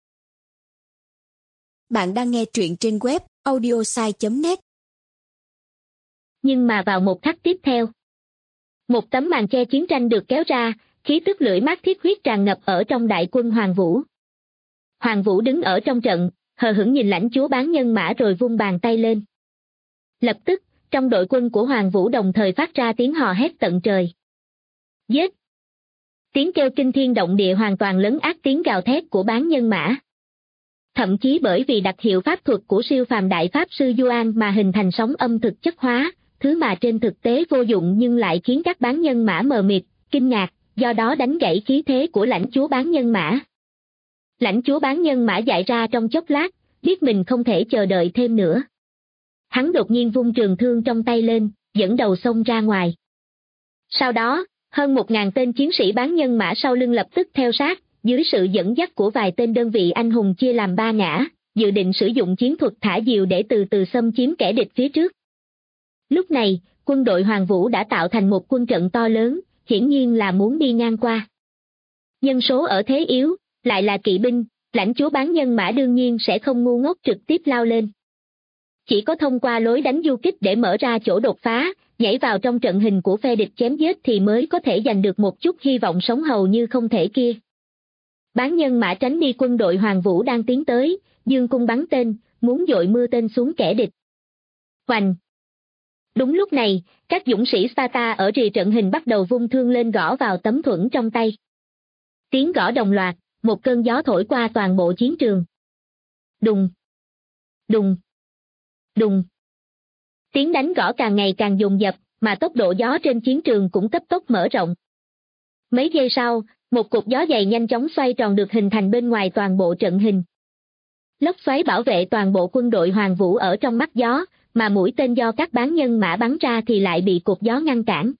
Bạn đang nghe truyện trên web audiosai.net. Nhưng mà vào một khắc tiếp theo, một tấm màn che chiến tranh được kéo ra, khí tức lưỡi mát thiết huyết tràn ngập ở trong đại quân Hoàng Vũ. Hoàng Vũ đứng ở trong trận, hờ hững nhìn lãnh chúa bán nhân mã rồi vung bàn tay lên. Lập tức, trong đội quân của Hoàng Vũ đồng thời phát ra tiếng hò hét tận trời. Giết! Tiếng kêu kinh thiên động địa hoàn toàn lấn át tiếng gào thét của bán nhân mã. Thậm chí bởi vì đặc hiệu pháp thuật của siêu phàm đại pháp sư Yuan mà hình thành sóng âm thực chất hóa, thứ mà trên thực tế vô dụng nhưng lại khiến các bán nhân mã mờ mịt, kinh ngạc, do đó đánh gãy khí thế của lãnh chúa bán nhân mã. Lãnh chúa bán nhân mã dại ra trong chốc lát, biết mình không thể chờ đợi thêm nữa. Hắn đột nhiên vung trường thương trong tay lên, dẫn đầu xông ra ngoài. Sau đó, hơn 1000 tên chiến sĩ bán nhân mã sau lưng lập tức theo sát, dưới sự dẫn dắt của vài tên đơn vị anh hùng chia làm 3 ngã, dự định sử dụng chiến thuật thả diều để từ từ xâm chiếm kẻ địch phía trước. Lúc này, quân đội Hoàng Vũ đã tạo thành một quân trận to lớn, hiển nhiên là muốn đi ngang qua. Nhân số ở thế yếu, lại là kỵ binh, lãnh chúa bán nhân mã đương nhiên sẽ không ngu ngốc trực tiếp lao lên. Chỉ có thông qua lối đánh du kích để mở ra chỗ đột phá, nhảy vào trong trận hình của phe địch chém giết thì mới có thể giành được một chút hy vọng sống hầu như không thể kia. Bán nhân mã tránh đi quân đội Hoàng Vũ đang tiến tới, dương cung bắn tên, muốn dội mưa tên xuống kẻ địch. Hoành! Đúng lúc này, các dũng sĩ Sparta ở rìa trận hình bắt đầu vung thương lên gõ vào tấm thuẫn trong tay. Tiếng gõ đồng loạt, một cơn gió thổi qua toàn bộ chiến trường. Đùng! Đùng! Đùng! Tiếng đánh gõ càng ngày càng dồn dập, mà tốc độ gió trên chiến trường cũng cấp tốc mở rộng. Mấy giây sau, một cột gió dày nhanh chóng xoay tròn được hình thành bên ngoài toàn bộ trận hình. Lốc xoáy bảo vệ toàn bộ quân đội Hoàng Vũ ở trong mắt gió, mà mũi tên do các bán nhân mã bắn ra thì lại bị cột gió ngăn cản.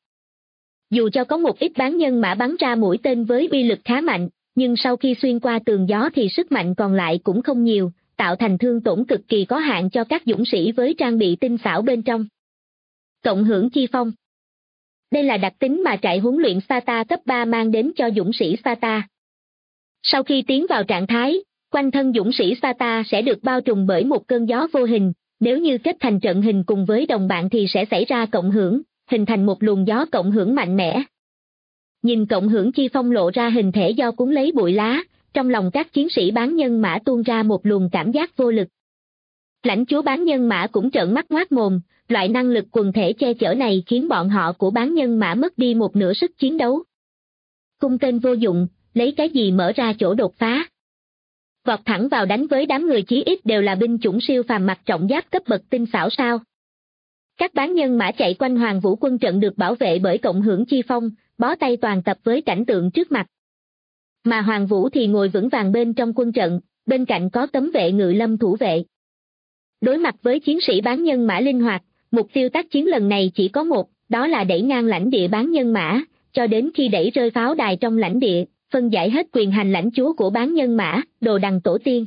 Dù cho có một ít bán nhân mã bắn ra mũi tên với uy lực khá mạnh, nhưng sau khi xuyên qua tường gió thì sức mạnh còn lại cũng không nhiều, tạo thành thương tổn cực kỳ có hạn cho các dũng sĩ với trang bị tinh xảo bên trong. Cộng hưởng chi phong. Đây là đặc tính mà trại huấn luyện Sparta cấp 3 mang đến cho dũng sĩ Sparta. Sau khi tiến vào trạng thái, quanh thân dũng sĩ Sparta sẽ được bao trùm bởi một cơn gió vô hình, nếu như kết thành trận hình cùng với đồng bạn thì sẽ xảy ra cộng hưởng, hình thành một luồng gió cộng hưởng mạnh mẽ. Nhìn cộng hưởng chi phong lộ ra hình thể do cuốn lấy bụi lá, trong lòng các chiến sĩ bán nhân mã tuôn ra một luồng cảm giác vô lực. Lãnh chúa bán nhân mã cũng trợn mắt ngoác mồm, loại năng lực quần thể che chở này khiến bọn họ của bán nhân mã mất đi một nửa sức chiến đấu. Cung tên vô dụng, lấy cái gì mở ra chỗ đột phá? Vọt thẳng vào đánh với đám người chí ít đều là binh chủng siêu phàm mặc trọng giáp cấp bậc tinh xảo sao? Các bán nhân mã chạy quanh Hoàng Vũ quân trận được bảo vệ bởi cộng hưởng chi phong, bó tay toàn tập với cảnh tượng trước mặt. Mà Hoàng Vũ thì ngồi vững vàng bên trong quân trận, bên cạnh có cấm vệ ngự lâm thủ vệ. Đối mặt với chiến sĩ bán nhân mã linh hoạt, mục tiêu tác chiến lần này chỉ có một, đó là đẩy ngang lãnh địa bán nhân mã, cho đến khi đẩy rơi pháo đài trong lãnh địa, phân giải hết quyền hành lãnh chúa của bán nhân mã, Đồ Đằng Tổ Tiên.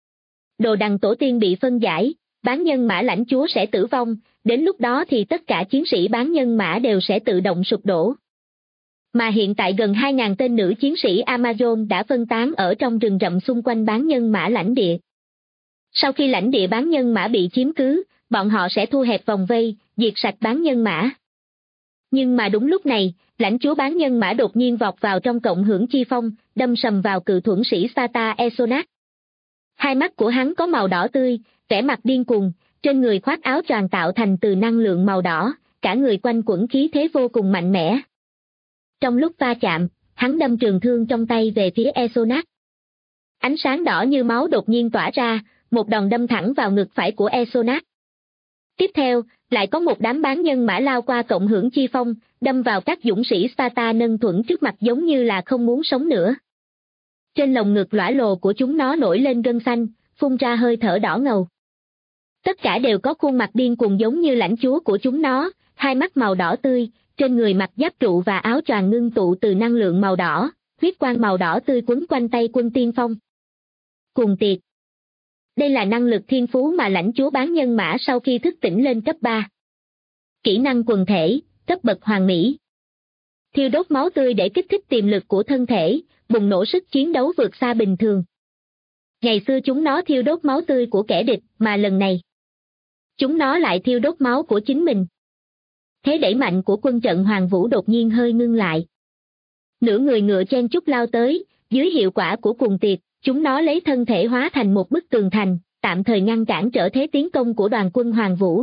Đồ Đằng Tổ Tiên bị phân giải, bán nhân mã lãnh chúa sẽ tử vong, đến lúc đó thì tất cả chiến sĩ bán nhân mã đều sẽ tự động sụp đổ. Mà hiện tại gần 2.000 tên nữ chiến sĩ Amazon đã phân tán ở trong rừng rậm xung quanh bán nhân mã lãnh địa. Sau khi lãnh địa bán nhân mã bị chiếm cứ, bọn họ sẽ thu hẹp vòng vây, diệt sạch bán nhân mã. Nhưng mà đúng lúc này, lãnh chúa bán nhân mã đột nhiên vọt vào trong cộng hưởng chi phong, đâm sầm vào cự thuẫn sĩ Sparta Esonax. Hai mắt của hắn có màu đỏ tươi, vẻ mặt điên cuồng, trên người khoác áo choàng tạo thành từ năng lượng màu đỏ, cả người quanh quẩn khí thế vô cùng mạnh mẽ. Trong lúc va chạm, hắn đâm trường thương trong tay về phía Esonax. Ánh sáng đỏ như máu đột nhiên tỏa ra, một đòn đâm thẳng vào ngực phải của Esonax. Tiếp theo, lại có một đám bán nhân mã lao qua cộng hưởng chi phong, đâm vào các dũng sĩ Sparta nâng thuẫn trước mặt giống như là không muốn sống nữa. Trên lồng ngực lõa lồ của chúng nó nổi lên gân xanh, phun ra hơi thở đỏ ngầu. Tất cả đều có khuôn mặt điên cuồng giống như lãnh chúa của chúng nó, hai mắt màu đỏ tươi, trên người mặc giáp trụ và áo choàng ngưng tụ từ năng lượng màu đỏ, huyết quang màu đỏ tươi quấn quanh tay quân tiên phong. Cuồng tiệt. Đây là năng lực thiên phú mà lãnh chúa bán nhân mã sau khi thức tỉnh lên cấp 3. Kỹ năng quần thể, cấp bậc hoàn mỹ. Thiêu đốt máu tươi để kích thích tiềm lực của thân thể, bùng nổ sức chiến đấu vượt xa bình thường. Ngày xưa chúng nó thiêu đốt máu tươi của kẻ địch, mà lần này chúng nó lại thiêu đốt máu của chính mình. Thế đẩy mạnh của quân trận Hoàng Vũ đột nhiên hơi ngưng lại. Nửa người ngựa chen chúc lao tới, dưới hiệu quả của cuồng tiệt, chúng nó lấy thân thể hóa thành một bức tường thành, tạm thời ngăn cản trở thế tiến công của đoàn quân Hoàng Vũ.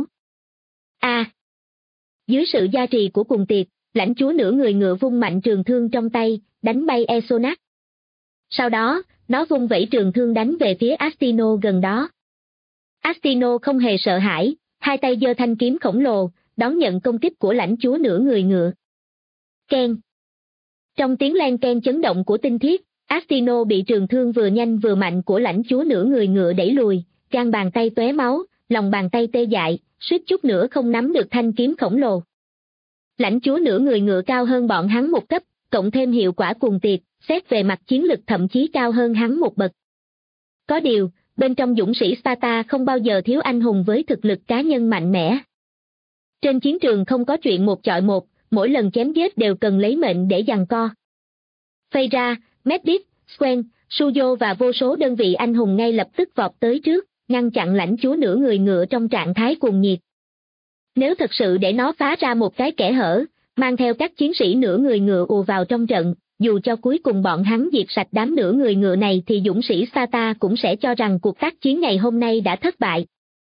Dưới sự gia trì của cuồng tiệt, lãnh chúa nửa người ngựa vung mạnh trường thương trong tay, đánh bay Esonax. Sau đó, nó vung vẩy trường thương đánh về phía Astino gần đó. Astino không hề sợ hãi, hai tay giơ thanh kiếm khổng lồ, đón nhận công kích của lãnh chúa nửa người ngựa. Keng. Trong tiếng len keng chấn động của tinh thiết, Astino bị trường thương vừa nhanh vừa mạnh của lãnh chúa nửa người ngựa đẩy lùi, gan bàn tay tóe máu, lòng bàn tay tê dại, suýt chút nữa không nắm được thanh kiếm khổng lồ. Lãnh chúa nửa người ngựa cao hơn bọn hắn một cấp, cộng thêm hiệu quả cuồng tiệt, xét về mặt chiến lực thậm chí cao hơn hắn một bậc. Có điều, bên trong dũng sĩ Sparta không bao giờ thiếu anh hùng với thực lực cá nhân mạnh mẽ. Trên chiến trường không có chuyện một chọi một, mỗi lần chém giết đều cần lấy mệnh để giằng co. Phaedra, Medivh, Swen, Suzo và vô số đơn vị anh hùng ngay lập tức vọt tới trước, ngăn chặn lãnh chúa nửa người ngựa trong trạng thái cuồng nhiệt. Nếu thật sự để nó phá ra một cái kẽ hở, mang theo các chiến sĩ nửa người ngựa ùa vào trong trận, dù cho cuối cùng bọn hắn diệt sạch đám nửa người ngựa này thì dũng sĩ Sparta cũng sẽ cho rằng cuộc tác chiến ngày hôm nay đã thất bại.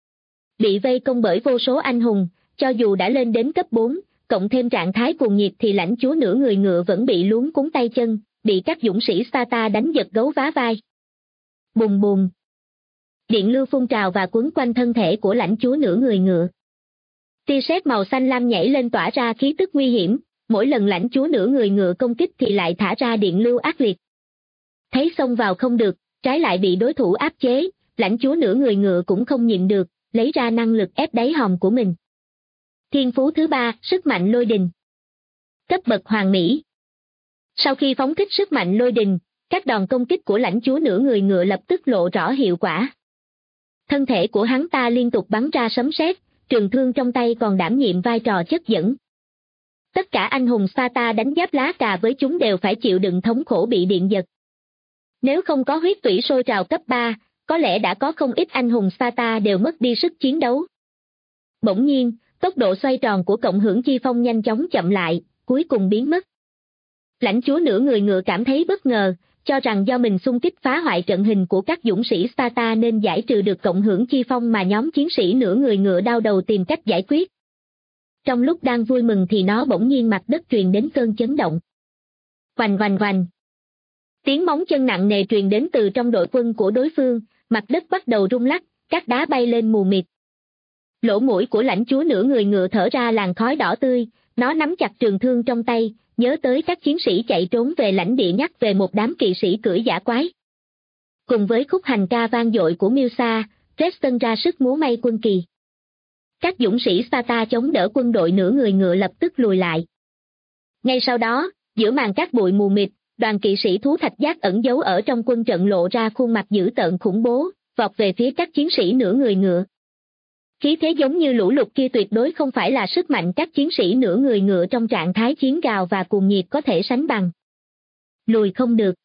Bị vây công bởi vô số anh hùng, cho dù đã lên đến cấp 4, cộng thêm trạng thái cuồng nhiệt thì lãnh chúa nửa người ngựa vẫn bị luống cuống tay chân, bị các dũng sĩ Sparta đánh giật gấu vá vai. Bùm bùm. Điện lưu phun trào và quấn quanh thân thể của lãnh chúa nửa người ngựa. Tia sét màu xanh lam nhảy lên tỏa ra khí tức nguy hiểm, mỗi lần lãnh chúa nửa người ngựa công kích thì lại thả ra điện lưu ác liệt. Thấy xông vào không được, trái lại bị đối thủ áp chế, lãnh chúa nửa người ngựa cũng không nhịn được, lấy ra năng lực ép đáy hòm của mình. Thiên phú thứ 3, sức mạnh lôi đình. Cấp bậc hoàn mỹ. Sau khi phóng thích sức mạnh lôi đình, các đòn công kích của lãnh chúa nửa người ngựa lập tức lộ rõ hiệu quả. Thân thể của hắn ta liên tục bắn ra sấm sét, trường thương trong tay còn đảm nhiệm vai trò chất dẫn. Tất cả anh hùng Sparta đánh giáp lá cà với chúng đều phải chịu đựng thống khổ bị điện giật. Nếu không có huyết tủy sôi trào cấp 3, có lẽ đã có không ít anh hùng Sparta đều mất đi sức chiến đấu. Bỗng nhiên, tốc độ xoay tròn của cộng hưởng chi phong nhanh chóng chậm lại, cuối cùng biến mất. Lãnh chúa nửa người ngựa cảm thấy bất ngờ, cho rằng do mình xung kích phá hoại trận hình của các dũng sĩ Sparta nên giải trừ được cộng hưởng chi phong mà nhóm chiến sĩ nửa người ngựa đau đầu tìm cách giải quyết. Trong lúc đang vui mừng thì nó bỗng nhiên mặt đất truyền đến cơn chấn động. Oành oành oành. Tiếng móng chân nặng nề truyền đến từ trong đội quân của đối phương, mặt đất bắt đầu rung lắc, các đá bay lên mù mịt. Lỗ mũi của lãnh chúa nửa người ngựa thở ra làn khói đỏ tươi, nó nắm chặt trường thương trong tay, nhớ tới các chiến sĩ chạy trốn về lãnh địa nhắc về một đám kỵ sĩ cưỡi dã quái. Cùng với khúc hành ca vang dội của Musa, Preston ra sức múa may quân kỳ. Các dũng sĩ Sparta chống đỡ quân đội nửa người ngựa lập tức lùi lại. Ngay sau đó, giữa màn cát bụi mù mịt, đoàn kỵ sĩ thú thạch giác ẩn giấu ở trong quân trận lộ ra khuôn mặt dữ tợn khủng bố, vọt về phía các chiến sĩ nửa người ngựa. Khí thế giống như lũ lụt kia tuyệt đối không phải là sức mạnh các chiến sĩ nửa người ngựa trong trạng thái chiến gào và cuồng nhiệt có thể sánh bằng. Lùi không được.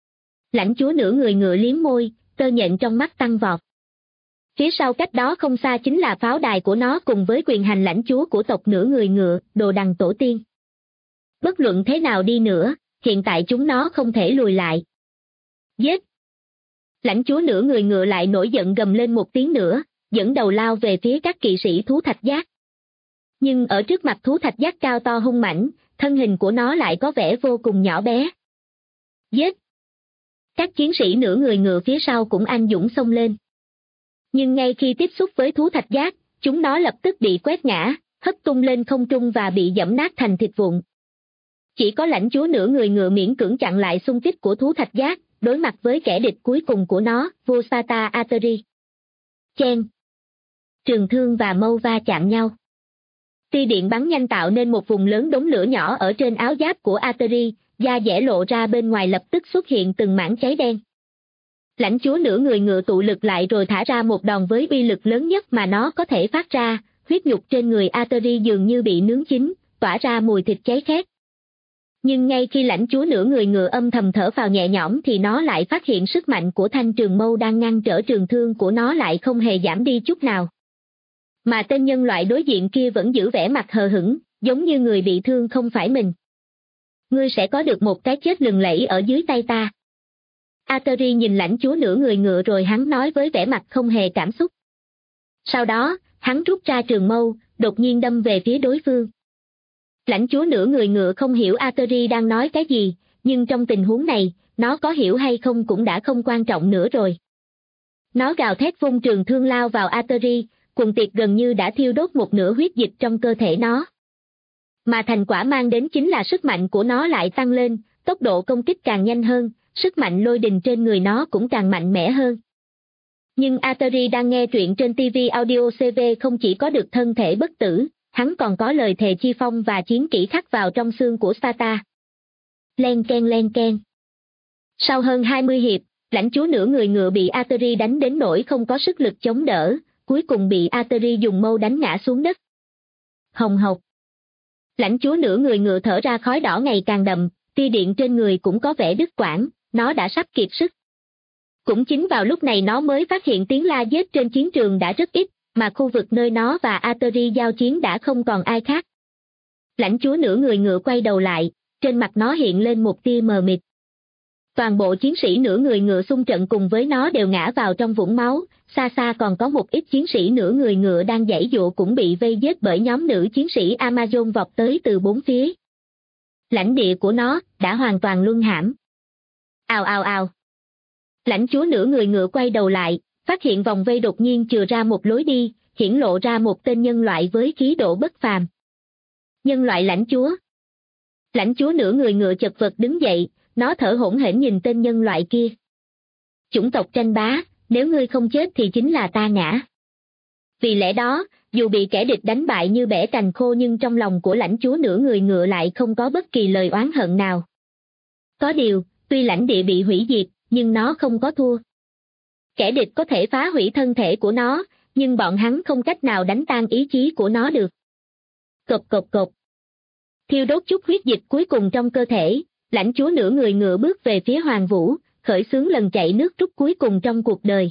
Lãnh chúa nửa người ngựa liếm môi, tơ nhện trong mắt tăng vọt. Phía sau cách đó không xa chính là pháo đài của nó cùng với quyền hành lãnh chúa của tộc nửa người ngựa, đồ đằng tổ tiên. Bất luận thế nào đi nữa, hiện tại chúng nó không thể lùi lại. Giết! Lãnh chúa nửa người ngựa lại nổi giận gầm lên một tiếng nữa, dẫn đầu lao về phía các kỵ sĩ thú thạch giác. Nhưng ở trước mặt thú thạch giác cao to hung mãnh, thân hình của nó lại có vẻ vô cùng nhỏ bé. Giết! Các chiến sĩ nửa người ngựa phía sau cũng anh dũng xông lên. Nhưng ngay khi tiếp xúc với thú thạch giác, chúng nó lập tức bị quét ngã, hất tung lên không trung và bị giẫm nát thành thịt vụn. Chỉ có lãnh chúa nửa người ngựa miễn cưỡng chặn lại xung kích của thú thạch giác, đối mặt với kẻ địch cuối cùng của nó, vua Sparta Ateri. Chen! Trường thương và mâu va chạm nhau. Tia điện bắn nhanh tạo nên một vùng lớn đống lửa nhỏ ở trên áo giáp của Ateri, da dẻ lộ ra bên ngoài lập tức xuất hiện từng mảng cháy đen. Lãnh chúa nửa người ngựa tụ lực lại rồi thả ra một đòn với uy lực lớn nhất mà nó có thể phát ra, huyết nhục trên người Ateri dường như bị nướng chín, tỏa ra mùi thịt cháy khét. Nhưng ngay khi lãnh chúa nửa người ngựa âm thầm thở phào nhẹ nhõm thì nó lại phát hiện sức mạnh của thanh trường mâu đang ngăn trở trường thương của nó lại không hề giảm đi chút nào. Mà tên nhân loại đối diện kia vẫn giữ vẻ mặt hờ hững, giống như người bị thương không phải mình. Ngươi sẽ có được một cái chết lừng lẫy ở dưới tay ta. Ateri nhìn lãnh chúa nửa người ngựa rồi hắn nói với vẻ mặt không hề cảm xúc. Sau đó, hắn rút ra trường mâu, đột nhiên đâm về phía đối phương. Lãnh chúa nửa người ngựa không hiểu Ateri đang nói cái gì, nhưng trong tình huống này, nó có hiểu hay không cũng đã không quan trọng nữa rồi. Nó gào thét vung trường thương lao vào Ateri, cuồng tiệt gần như đã thiêu đốt một nửa huyết dịch trong cơ thể nó. Mà thành quả mang đến chính là sức mạnh của nó lại tăng lên, tốc độ công kích càng nhanh hơn, sức mạnh lôi đình trên người nó cũng càng mạnh mẽ hơn. Nhưng Ateri đang nghe truyện trên TV Audio CV không chỉ có được thân thể bất tử, hắn còn có lời thề chi phong và chiến kỹ khắc vào trong xương của Sparta. Len ken len ken. Sau hơn 20 hiệp, lãnh chúa nửa người ngựa bị Ateri đánh đến nỗi không có sức lực chống đỡ, cuối cùng bị Ateri dùng mâu đánh ngã xuống đất. hồng hộc. Lãnh chúa nửa người ngựa thở ra khói đỏ ngày càng đậm, tia điện trên người cũng có vẻ đứt quãng, nó đã sắp kiệt sức. Cũng chính vào lúc này nó mới phát hiện tiếng la giết trên chiến trường đã rất ít, mà khu vực nơi nó và Ateri giao chiến đã không còn ai khác. Lãnh chúa nửa người ngựa quay đầu lại, trên mặt nó hiện lên một tia mờ mịt. Toàn bộ chiến sĩ nửa người ngựa xung trận cùng với nó đều ngã vào trong vũng máu, xa xa còn có một ít chiến sĩ nửa người ngựa đang giãy giụa cũng bị vây giết bởi nhóm nữ chiến sĩ Amazon vọt tới từ bốn phía. Lãnh địa của nó đã hoàn toàn luân hãm. Ào ào ào. Lãnh chúa nửa người ngựa quay đầu lại, phát hiện vòng vây đột nhiên chừa ra một lối đi, hiển lộ ra một tên nhân loại với khí độ bất phàm. Nhân loại lãnh chúa. Lãnh chúa nửa người ngựa chật vật đứng dậy, nó thở hổn hển nhìn tên nhân loại kia. Chủng tộc tranh bá, nếu ngươi không chết thì chính là ta ngã. Vì lẽ đó, dù bị kẻ địch đánh bại như bẻ cành khô nhưng trong lòng của lãnh chúa nửa người ngựa lại không có bất kỳ lời oán hận nào. Có điều, tuy lãnh địa bị hủy diệt, nhưng nó không có thua. Kẻ địch có thể phá hủy thân thể của nó, nhưng bọn hắn không cách nào đánh tan ý chí của nó được. Cộp cộp cộp. Thiêu đốt chút huyết dịch cuối cùng trong cơ thể, lãnh chúa nửa người ngựa bước về phía Hoàng Vũ, khởi xướng lần chạy nước rút cuối cùng trong cuộc đời.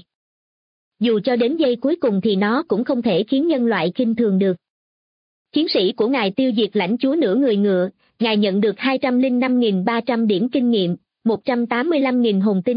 Dù cho đến giây cuối cùng thì nó cũng không thể khiến nhân loại khinh thường được. Chiến sĩ của ngài tiêu diệt lãnh chúa nửa người ngựa, ngài nhận được 205.300 điểm kinh nghiệm, 185.000 hồn tinh.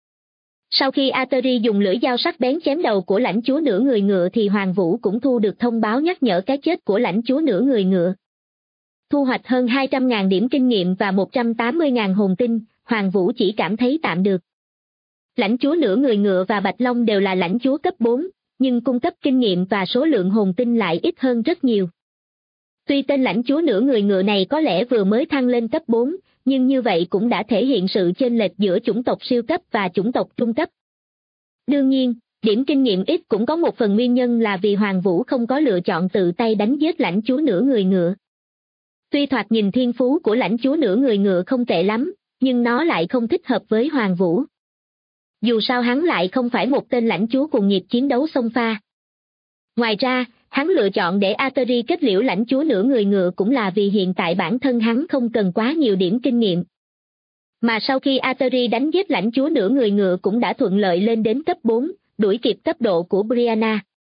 Sau khi Ateri dùng lưỡi dao sắc bén chém đầu của lãnh chúa nửa người ngựa thì Hoàng Vũ cũng thu được thông báo nhắc nhở cái chết của lãnh chúa nửa người ngựa. Thu hoạch hơn 200.000 điểm kinh nghiệm và 180.000 hồn tinh, Hoàng Vũ chỉ cảm thấy tạm được. Lãnh chúa nửa người ngựa và Bạch Long đều là lãnh chúa cấp 4, nhưng cung cấp kinh nghiệm và số lượng hồn tinh lại ít hơn rất nhiều. Tuy tên lãnh chúa nửa người ngựa này có lẽ vừa mới thăng lên cấp 4, nhưng như vậy cũng đã thể hiện sự chênh lệch giữa chủng tộc siêu cấp và chủng tộc trung cấp. Đương nhiên, điểm kinh nghiệm ít cũng có một phần nguyên nhân là vì Hoàng Vũ không có lựa chọn tự tay đánh giết lãnh chúa nửa người ngựa. Tuy thoạt nhìn thiên phú của lãnh chúa nửa người ngựa không tệ lắm, nhưng nó lại không thích hợp với Hoàng Vũ. Dù sao hắn lại không phải một tên lãnh chúa cùng nhiệt chiến đấu xông pha. Ngoài ra, hắn lựa chọn để Ateri kết liễu lãnh chúa nửa người ngựa cũng là vì hiện tại bản thân hắn không cần quá nhiều điểm kinh nghiệm. Mà sau khi Ateri đánh giết lãnh chúa nửa người ngựa cũng đã thuận lợi lên đến cấp 4, đuổi kịp cấp độ của Brianna.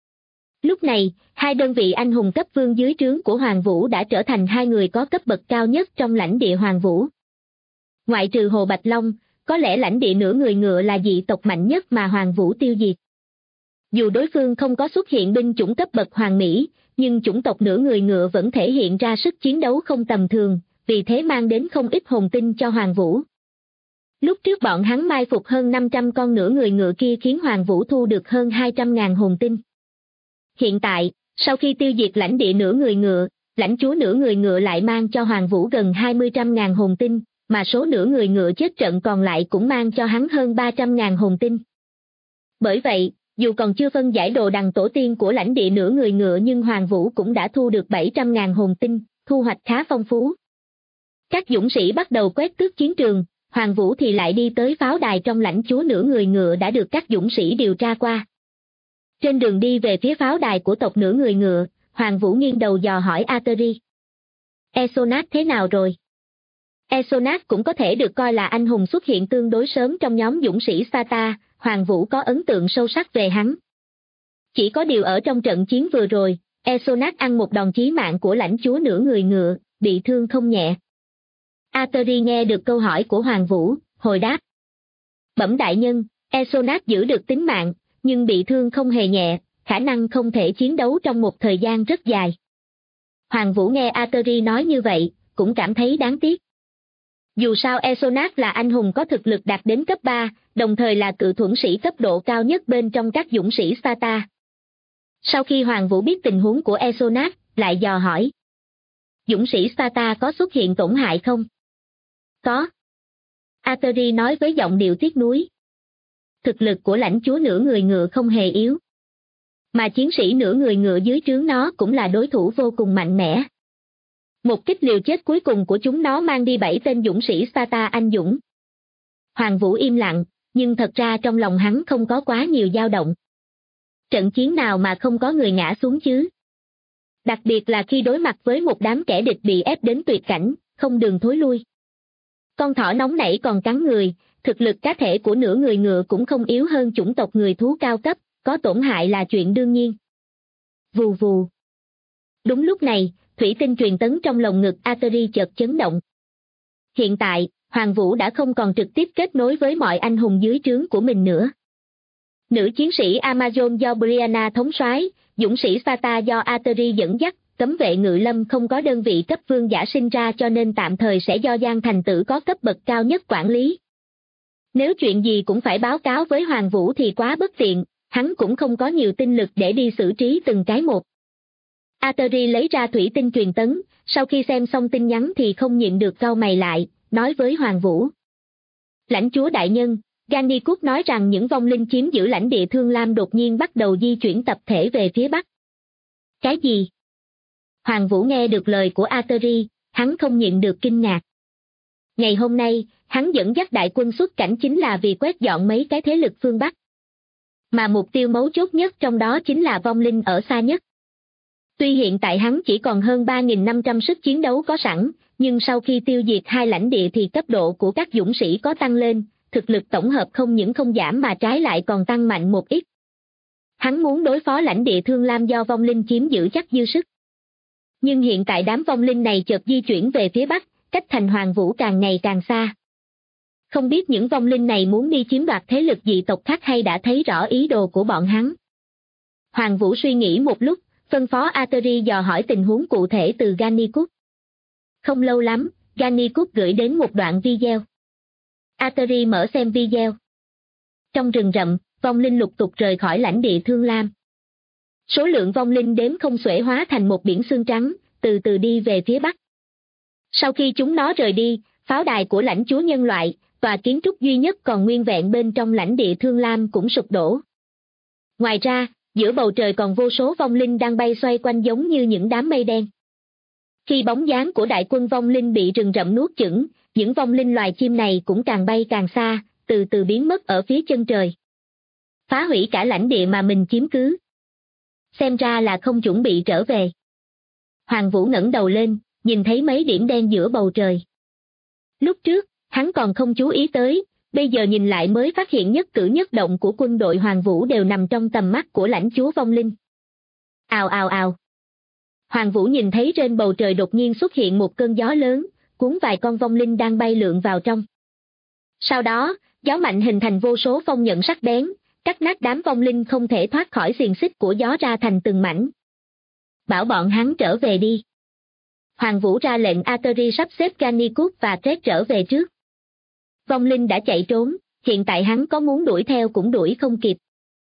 Lúc này, hai đơn vị anh hùng cấp vương dưới trướng của Hoàng Vũ đã trở thành hai người có cấp bậc cao nhất trong lãnh địa Hoàng Vũ. Ngoại trừ Hồ Bạch Long, có lẽ lãnh địa nửa người ngựa là dị tộc mạnh nhất mà Hoàng Vũ tiêu diệt. Dù đối phương không có xuất hiện binh chủng cấp bậc hoàng mỹ, nhưng chủng tộc nửa người ngựa vẫn thể hiện ra sức chiến đấu không tầm thường, vì thế mang đến không ít hồn tinh cho Hoàng Vũ. Lúc trước bọn hắn mai phục hơn 500 con nửa người ngựa kia khiến Hoàng Vũ thu được hơn 200.000 hồn tinh. Hiện tại, sau khi tiêu diệt lãnh địa nửa người ngựa, lãnh chúa nửa người ngựa lại mang cho Hoàng Vũ gần 20.000 hồn tinh, mà số nửa người ngựa chết trận còn lại cũng mang cho hắn hơn 300.000 hồn tinh. Bởi vậy, dù còn chưa phân giải đồ đằng tổ tiên của lãnh địa nửa người ngựa nhưng Hoàng Vũ cũng đã thu được 700.000 hồn tinh, thu hoạch khá phong phú. Các dũng sĩ bắt đầu quét tước chiến trường, Hoàng Vũ thì lại đi tới pháo đài trong lãnh chúa nửa người ngựa đã được các dũng sĩ điều tra qua. Trên đường đi về phía pháo đài của tộc nửa người ngựa, Hoàng Vũ nghiêng đầu dò hỏi Ateri. Esonat thế nào rồi? Esonat cũng có thể được coi là anh hùng xuất hiện tương đối sớm trong nhóm dũng sĩ Sparta, Hoàng Vũ có ấn tượng sâu sắc về hắn. Chỉ có điều ở trong trận chiến vừa rồi, Esonat ăn một đòn chí mạng của lãnh chúa nửa người ngựa, bị thương không nhẹ. Ateri nghe được câu hỏi của Hoàng Vũ, hồi đáp. Bẩm đại nhân, Esonat giữ được tính mạng, nhưng bị thương không hề nhẹ, khả năng không thể chiến đấu trong một thời gian rất dài. Hoàng Vũ nghe Ateri nói như vậy, cũng cảm thấy đáng tiếc. Dù sao Esonat là anh hùng có thực lực đạt đến cấp 3, đồng thời là cự thuẫn sĩ cấp độ cao nhất bên trong các dũng sĩ Sparta. Sau khi Hoàng Vũ biết tình huống của Esonat, lại dò hỏi. Dũng sĩ Sparta có xuất hiện tổn hại không? Có. Ateri nói với giọng điệu tiếc nuối. Thực lực của lãnh chúa nửa người ngựa không hề yếu. Mà chiến sĩ nửa người ngựa dưới trướng nó cũng là đối thủ vô cùng mạnh mẽ. Một kích liều chết cuối cùng của chúng nó mang đi 7 tên dũng sĩ Sparta anh dũng. Hoàng Vũ im lặng, nhưng thật ra trong lòng hắn không có quá nhiều dao động. Trận chiến nào mà không có người ngã xuống chứ? Đặc biệt là khi đối mặt với một đám kẻ địch bị ép đến tuyệt cảnh, không đường thối lui. Con thỏ nóng nảy còn cắn người, thực lực cá thể của nửa người ngựa cũng không yếu hơn chủng tộc người thú cao cấp, có tổn hại là chuyện đương nhiên. Vù vù. Đúng lúc này, thủy tinh truyền tấn trong lồng ngực Ateri chợt chấn động. Hiện tại, Hoàng Vũ đã không còn trực tiếp kết nối với mọi anh hùng dưới trướng của mình nữa. Nữ chiến sĩ Amazon do Brianna thống soái, dũng sĩ Sparta do Ateri dẫn dắt, cấm vệ ngự lâm không có đơn vị cấp vương giả sinh ra cho nên tạm thời sẽ do Giang Thành Tử có cấp bậc cao nhất quản lý. Nếu chuyện gì cũng phải báo cáo với Hoàng Vũ thì quá bất tiện, hắn cũng không có nhiều tinh lực để đi xử trí từng cái một. Ateri lấy ra thủy tinh truyền tấn, sau khi xem xong tin nhắn thì không nhịn được cau mày lại, nói với Hoàng Vũ. Lãnh chúa đại nhân, Gannikut nói rằng những vong linh chiếm giữ lãnh địa Thương Lam đột nhiên bắt đầu di chuyển tập thể về phía bắc. Cái gì? Hoàng Vũ nghe được lời của Ateri, hắn không nhịn được kinh ngạc. Ngày hôm nay, hắn dẫn dắt đại quân xuất cảnh chính là vì quét dọn mấy cái thế lực phương Bắc. Mà mục tiêu mấu chốt nhất trong đó chính là vong linh ở xa nhất. Tuy hiện tại hắn chỉ còn hơn 3.500 sức chiến đấu có sẵn, nhưng sau khi tiêu diệt hai lãnh địa thì cấp độ của các dũng sĩ có tăng lên, thực lực tổng hợp không những không giảm mà trái lại còn tăng mạnh một ít. Hắn muốn đối phó lãnh địa Thương Lam do vong linh chiếm giữ chắc dư sức. Nhưng hiện tại đám vong linh này chợt di chuyển về phía bắc, cách thành Hoàng Vũ càng ngày càng xa. Không biết những vong linh này muốn đi chiếm đoạt thế lực dị tộc khác hay đã thấy rõ ý đồ của bọn hắn. Hoàng Vũ suy nghĩ một lúc, phân phó Ateri dò hỏi tình huống cụ thể từ Gannikut. Không lâu lắm, Gannikut gửi đến một đoạn video. Ateri mở xem video. Trong rừng rậm, vong linh lục tục rời khỏi lãnh địa Thương Lam. Số lượng vong linh đếm không xuể hóa thành một biển xương trắng, từ từ đi về phía bắc. Sau khi chúng nó rời đi, pháo đài của lãnh chúa nhân loại, và kiến trúc duy nhất còn nguyên vẹn bên trong lãnh địa Thương Lam cũng sụp đổ. Ngoài ra, giữa bầu trời còn vô số vong linh đang bay xoay quanh giống như những đám mây đen. Khi bóng dáng của đại quân vong linh bị rừng rậm nuốt chửng, những vong linh loài chim này cũng càng bay càng xa, từ từ biến mất ở phía chân trời. Phá hủy cả lãnh địa mà mình chiếm cứ. Xem ra là không chuẩn bị trở về. Hoàng Vũ ngẩng đầu lên, nhìn thấy mấy điểm đen giữa bầu trời. Lúc trước, hắn còn không chú ý tới, bây giờ nhìn lại mới phát hiện nhất cử nhất động của quân đội Hoàng Vũ đều nằm trong tầm mắt của lãnh chúa vong linh. Ào ào ào. Hoàng Vũ nhìn thấy trên bầu trời đột nhiên xuất hiện một cơn gió lớn, cuốn vài con vong linh đang bay lượn vào trong. Sau đó, gió mạnh hình thành vô số phong nhận sắc bén, cắt nát đám vong linh không thể thoát khỏi xiềng xích của gió ra thành từng mảnh. Bảo bọn hắn trở về đi. Hoàng Vũ ra lệnh Ateri sắp xếp Gannikut và Tret trở về trước. Vong linh đã chạy trốn, hiện tại hắn có muốn đuổi theo cũng đuổi không kịp.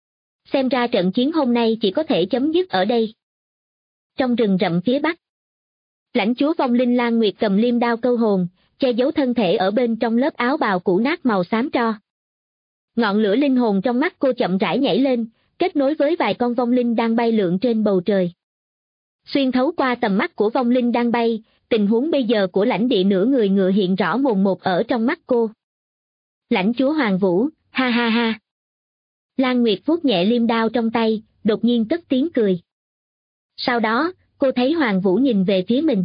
Xem ra trận chiến hôm nay chỉ có thể chấm dứt ở đây. Trong rừng rậm phía bắc, lãnh chúa vong linh Lan Nguyệt cầm liêm đao câu hồn, che giấu thân thể ở bên trong lớp áo bào cũ nát màu xám tro. Ngọn lửa linh hồn trong mắt cô chậm rãi nhảy lên, kết nối với vài con vong linh đang bay lượn trên bầu trời. Xuyên thấu qua tầm mắt của vong linh đang bay, tình huống bây giờ của lãnh địa nửa người ngựa hiện rõ mồn một ở trong mắt cô. Lãnh chúa Hoàng Vũ, ha ha ha. Lan Nguyệt vuốt nhẹ liêm đao trong tay, đột nhiên cất tiếng cười. Sau đó, cô thấy Hoàng Vũ nhìn về phía mình.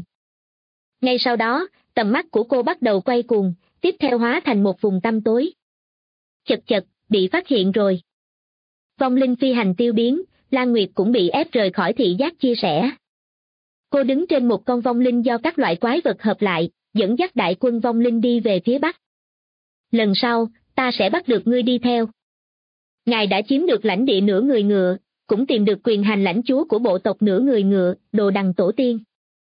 Ngay sau đó, tầm mắt của cô bắt đầu quay cuồng, tiếp theo hóa thành một vùng tăm tối. Chật chật, bị phát hiện rồi. Vong linh phi hành tiêu biến, Lan Nguyệt cũng bị ép rời khỏi thị giác chia sẻ. Cô đứng trên một con vong linh do các loại quái vật hợp lại, dẫn dắt đại quân vong linh đi về phía bắc. Lần sau, ta sẽ bắt được ngươi đi theo. Ngài đã chiếm được lãnh địa nửa người ngựa, cũng tìm được quyền hành lãnh chúa của bộ tộc nửa người ngựa, Đồ Đằng Tổ Tiên.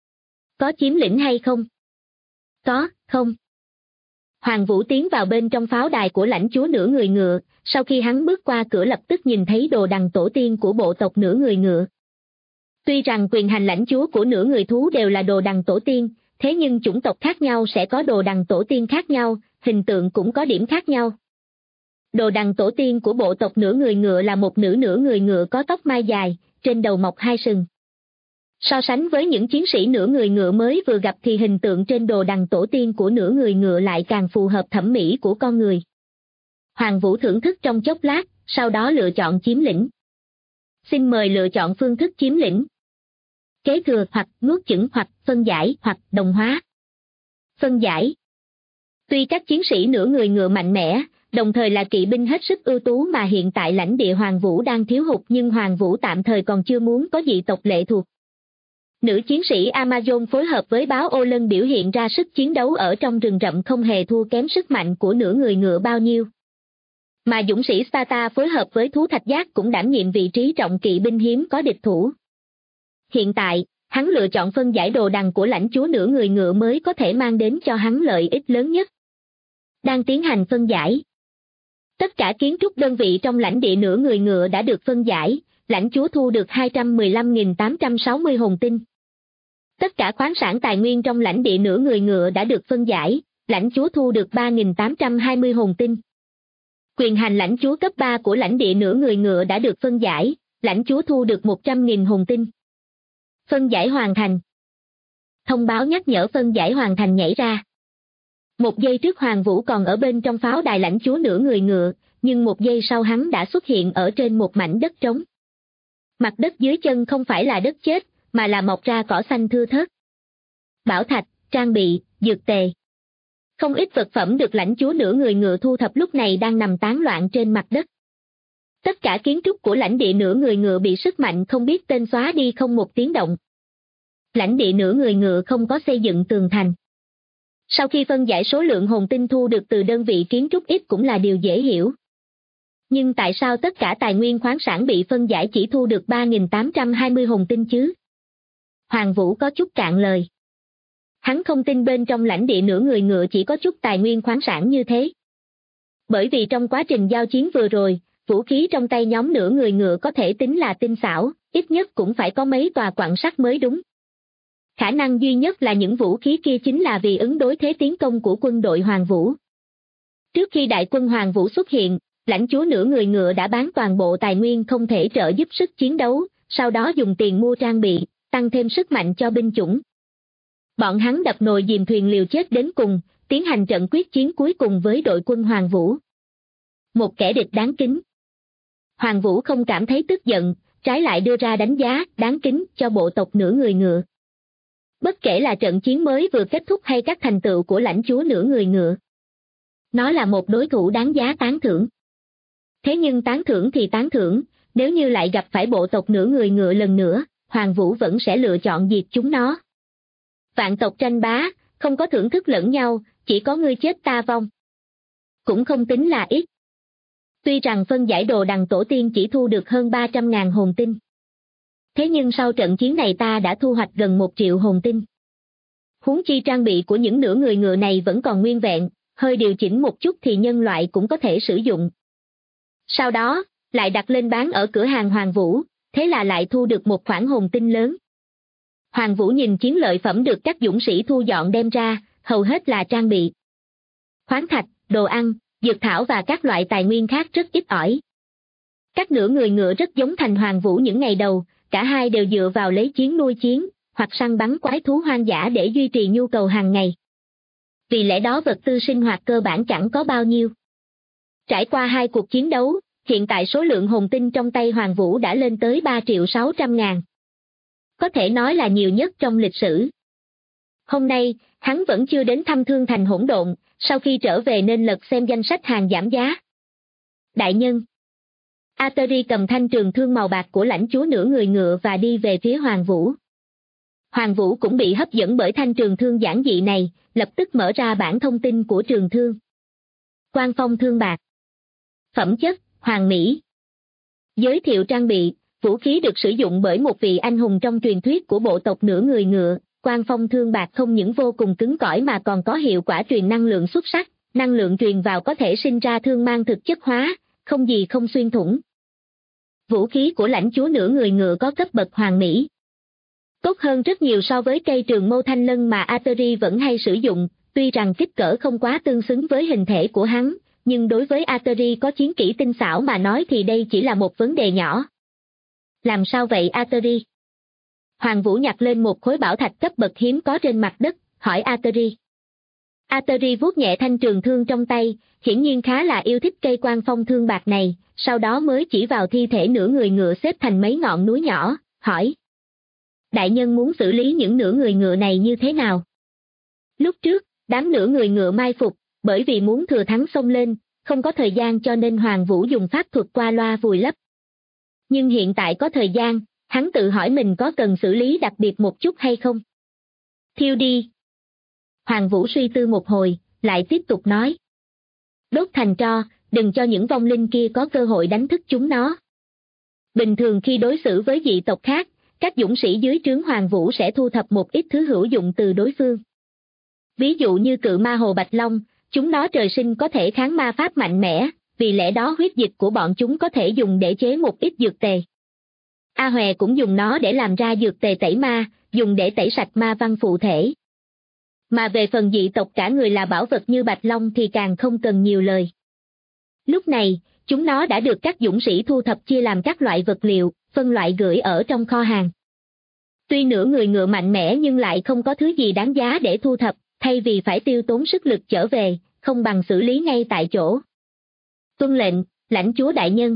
Có chiếm lĩnh hay không? Có, không. Hoàng Vũ tiến vào bên trong pháo đài của lãnh chúa nửa người ngựa, sau khi hắn bước qua cửa lập tức nhìn thấy Đồ Đằng Tổ Tiên của bộ tộc nửa người ngựa. Tuy rằng quyền hành lãnh chúa của nửa người thú đều là Đồ Đằng Tổ Tiên, thế nhưng chủng tộc khác nhau sẽ có Đồ Đằng Tổ Tiên khác nhau, hình tượng cũng có điểm khác nhau. Đồ Đằng Tổ Tiên của bộ tộc nửa người ngựa là một nữ nửa người ngựa có tóc mai dài, trên đầu mọc hai sừng. So sánh với những chiến sĩ nửa người ngựa mới vừa gặp thì hình tượng trên Đồ Đằng Tổ Tiên của nửa người ngựa lại càng phù hợp thẩm mỹ của con người. Hoàng Vũ thưởng thức trong chốc lát, sau đó lựa chọn chiếm lĩnh. Xin mời lựa chọn phương thức chiếm lĩnh. kế thừa hoặc nuốt chửng hoặc phân giải hoặc đồng hóa. Phân giải. Tuy các chiến sĩ nửa người ngựa mạnh mẽ, đồng thời là kỵ binh hết sức ưu tú mà hiện tại lãnh địa Hoàng Vũ đang thiếu hụt, nhưng Hoàng Vũ tạm thời còn chưa muốn có dị tộc lệ thuộc. Nữ chiến sĩ Amazon phối hợp với báo ô lân biểu hiện ra sức chiến đấu ở trong rừng rậm không hề thua kém sức mạnh của nửa người ngựa bao nhiêu. Mà dũng sĩ Sparta phối hợp với thú thạch giác cũng đảm nhiệm vị trí trọng kỵ binh hiếm có địch thủ. Hiện tại, hắn lựa chọn phân giải đồ đằng của lãnh chúa nửa người ngựa mới có thể mang đến cho hắn lợi ích lớn nhất. Đang tiến hành phân giải. Tất cả kiến trúc đơn vị trong lãnh địa nửa người ngựa đã được phân giải, lãnh chúa thu được 215.860 hồn tinh. Tất cả khoáng sản tài nguyên trong lãnh địa nửa người ngựa đã được phân giải, lãnh chúa thu được 3.820 hồn tinh. Quyền hành lãnh chúa cấp 3 của lãnh địa nửa người ngựa đã được phân giải, lãnh chúa thu được 100.000 hồn tinh. Phân giải hoàn thành. Thông báo nhắc nhở phân giải hoàn thành nhảy ra. Một giây trước Hoàng Vũ còn ở bên trong pháo đài lãnh chúa nửa người ngựa, nhưng một giây sau hắn đã xuất hiện ở trên một mảnh đất trống. Mặt đất dưới chân không phải là đất chết, mà là mọc ra cỏ xanh thưa thớt. Bảo thạch, trang bị, dược tề. Không ít vật phẩm được lãnh chúa nửa người ngựa thu thập lúc này đang nằm tán loạn trên mặt đất. Tất cả kiến trúc của lãnh địa nửa người ngựa bị sức mạnh không biết tên xóa đi không một tiếng động. Lãnh địa nửa người ngựa không có xây dựng tường thành. Sau khi phân giải số lượng hồn tinh thu được từ đơn vị kiến trúc ít cũng là điều dễ hiểu. Nhưng tại sao tất cả tài nguyên khoáng sản bị phân giải chỉ thu được 3.820 hồn tinh chứ? Hoàng Vũ có chút cạn lời. Hắn không tin bên trong lãnh địa nửa người ngựa chỉ có chút tài nguyên khoáng sản như thế. Bởi vì trong quá trình giao chiến vừa rồi, vũ khí trong tay nhóm nửa người ngựa có thể tính là tinh xảo, ít nhất cũng phải có mấy tòa quặng sắt mới đúng. Khả năng duy nhất là những vũ khí kia chính là vì ứng đối thế tiến công của quân đội Hoàng Vũ. Trước khi đại quân Hoàng Vũ xuất hiện, lãnh chúa nửa người ngựa đã bán toàn bộ tài nguyên không thể trợ giúp sức chiến đấu, sau đó dùng tiền mua trang bị, tăng thêm sức mạnh cho binh chủng. Bọn hắn đập nồi dìm thuyền liều chết đến cùng, tiến hành trận quyết chiến cuối cùng với đội quân Hoàng Vũ. Một kẻ địch đáng kính. Hoàng Vũ không cảm thấy tức giận, trái lại đưa ra đánh giá đáng kính cho bộ tộc nửa người ngựa. Bất kể là trận chiến mới vừa kết thúc hay các thành tựu của lãnh chúa nửa người ngựa. Nó là một đối thủ đáng giá tán thưởng. Thế nhưng tán thưởng thì tán thưởng, nếu như lại gặp phải bộ tộc nửa người ngựa lần nữa, Hoàng Vũ vẫn sẽ lựa chọn diệt chúng nó. Vạn tộc tranh bá, không có thưởng thức lẫn nhau, chỉ có ngươi chết ta vong. Cũng không tính là ít. Tuy rằng phân giải đồ đằng tổ tiên chỉ thu được hơn 300.000 hồn tinh. Thế nhưng sau trận chiến này ta đã thu hoạch gần 1 triệu hồn tinh. Huống chi trang bị của những nửa người ngựa này vẫn còn nguyên vẹn, hơi điều chỉnh một chút thì nhân loại cũng có thể sử dụng. Sau đó, lại đặt lên bán ở cửa hàng Hoàng Vũ, thế là lại thu được một khoản hồn tinh lớn. Hoàng Vũ nhìn chiến lợi phẩm được các dũng sĩ thu dọn đem ra, hầu hết là trang bị. Khoáng thạch, đồ ăn, dược thảo và các loại tài nguyên khác rất ít ỏi. Các nửa người ngựa rất giống thành Hoàng Vũ những ngày đầu, cả hai đều dựa vào lấy chiến nuôi chiến, hoặc săn bắn quái thú hoang dã để duy trì nhu cầu hàng ngày. Vì lẽ đó vật tư sinh hoạt cơ bản chẳng có bao nhiêu. Trải qua 2 cuộc chiến đấu, hiện tại số lượng hồn tinh trong tay Hoàng Vũ đã lên tới 3.600.000. Có thể nói là nhiều nhất trong lịch sử. Hôm nay, hắn vẫn chưa đến thăm Thương Thành Hỗn Độn, sau khi trở về nên lật xem danh sách hàng giảm giá. Đại nhân. Ateri cầm thanh trường thương màu bạc của lãnh chúa nửa người ngựa và đi về phía Hoàng Vũ. Hoàng Vũ cũng bị hấp dẫn bởi thanh trường thương giản dị này, lập tức mở ra bảng thông tin của trường thương. Quan phong thương bạc. Phẩm chất, hoàng mỹ. Giới thiệu trang bị, vũ khí được sử dụng bởi một vị anh hùng trong truyền thuyết của bộ tộc nửa người ngựa. Quan phong thương bạc không những vô cùng cứng cỏi mà còn có hiệu quả truyền năng lượng xuất sắc, năng lượng truyền vào có thể sinh ra thương mang thực chất hóa, không gì không xuyên thủng. Vũ khí của lãnh chúa nửa người ngựa có cấp bậc hoàng mỹ. Tốt hơn rất nhiều so với cây trường mâu thanh lân mà Ateri vẫn hay sử dụng, tuy rằng kích cỡ không quá tương xứng với hình thể của hắn, nhưng đối với Ateri có chiến kỹ tinh xảo mà nói thì đây chỉ là một vấn đề nhỏ. Làm sao vậy Ateri? Hoàng Vũ nhặt lên một khối bảo thạch cấp bậc hiếm có trên mặt đất, hỏi Ateri. Ateri vuốt nhẹ thanh trường thương trong tay, hiển nhiên khá là yêu thích cây quan phong thương bạc này, sau đó mới chỉ vào thi thể nửa người ngựa xếp thành mấy ngọn núi nhỏ, hỏi. đại nhân muốn xử lý những nửa người ngựa này như thế nào? Lúc trước, đám nửa người ngựa mai phục, bởi vì muốn thừa thắng xông lên, không có thời gian cho nên Hoàng Vũ dùng pháp thuật qua loa vùi lấp. Nhưng hiện tại có thời gian, hắn tự hỏi mình có cần xử lý đặc biệt một chút hay không? Thiêu đi. Hoàng Vũ suy tư một hồi, lại tiếp tục nói. Đốt thành tro, đừng cho những vong linh kia có cơ hội đánh thức chúng nó. Bình thường khi đối xử với dị tộc khác, các dũng sĩ dưới trướng Hoàng Vũ sẽ thu thập một ít thứ hữu dụng từ đối phương. Ví dụ như cự ma hồ bạch long, chúng nó trời sinh có thể kháng ma pháp mạnh mẽ, vì lẽ đó huyết dịch của bọn chúng có thể dùng để chế một ít dược tề. A Hòe cũng dùng nó để làm ra dược tề tẩy ma, dùng để tẩy sạch ma văn phụ thể. Mà về phần dị tộc cả người là bảo vật như bạch long thì càng không cần nhiều lời. Lúc này, chúng nó đã được các dũng sĩ thu thập chia làm các loại vật liệu, phân loại gửi ở trong kho hàng. Tuy nửa người ngựa mạnh mẽ nhưng lại không có thứ gì đáng giá để thu thập, thay vì phải tiêu tốn sức lực trở về, không bằng xử lý ngay tại chỗ. Tuân lệnh, lãnh chúa đại nhân.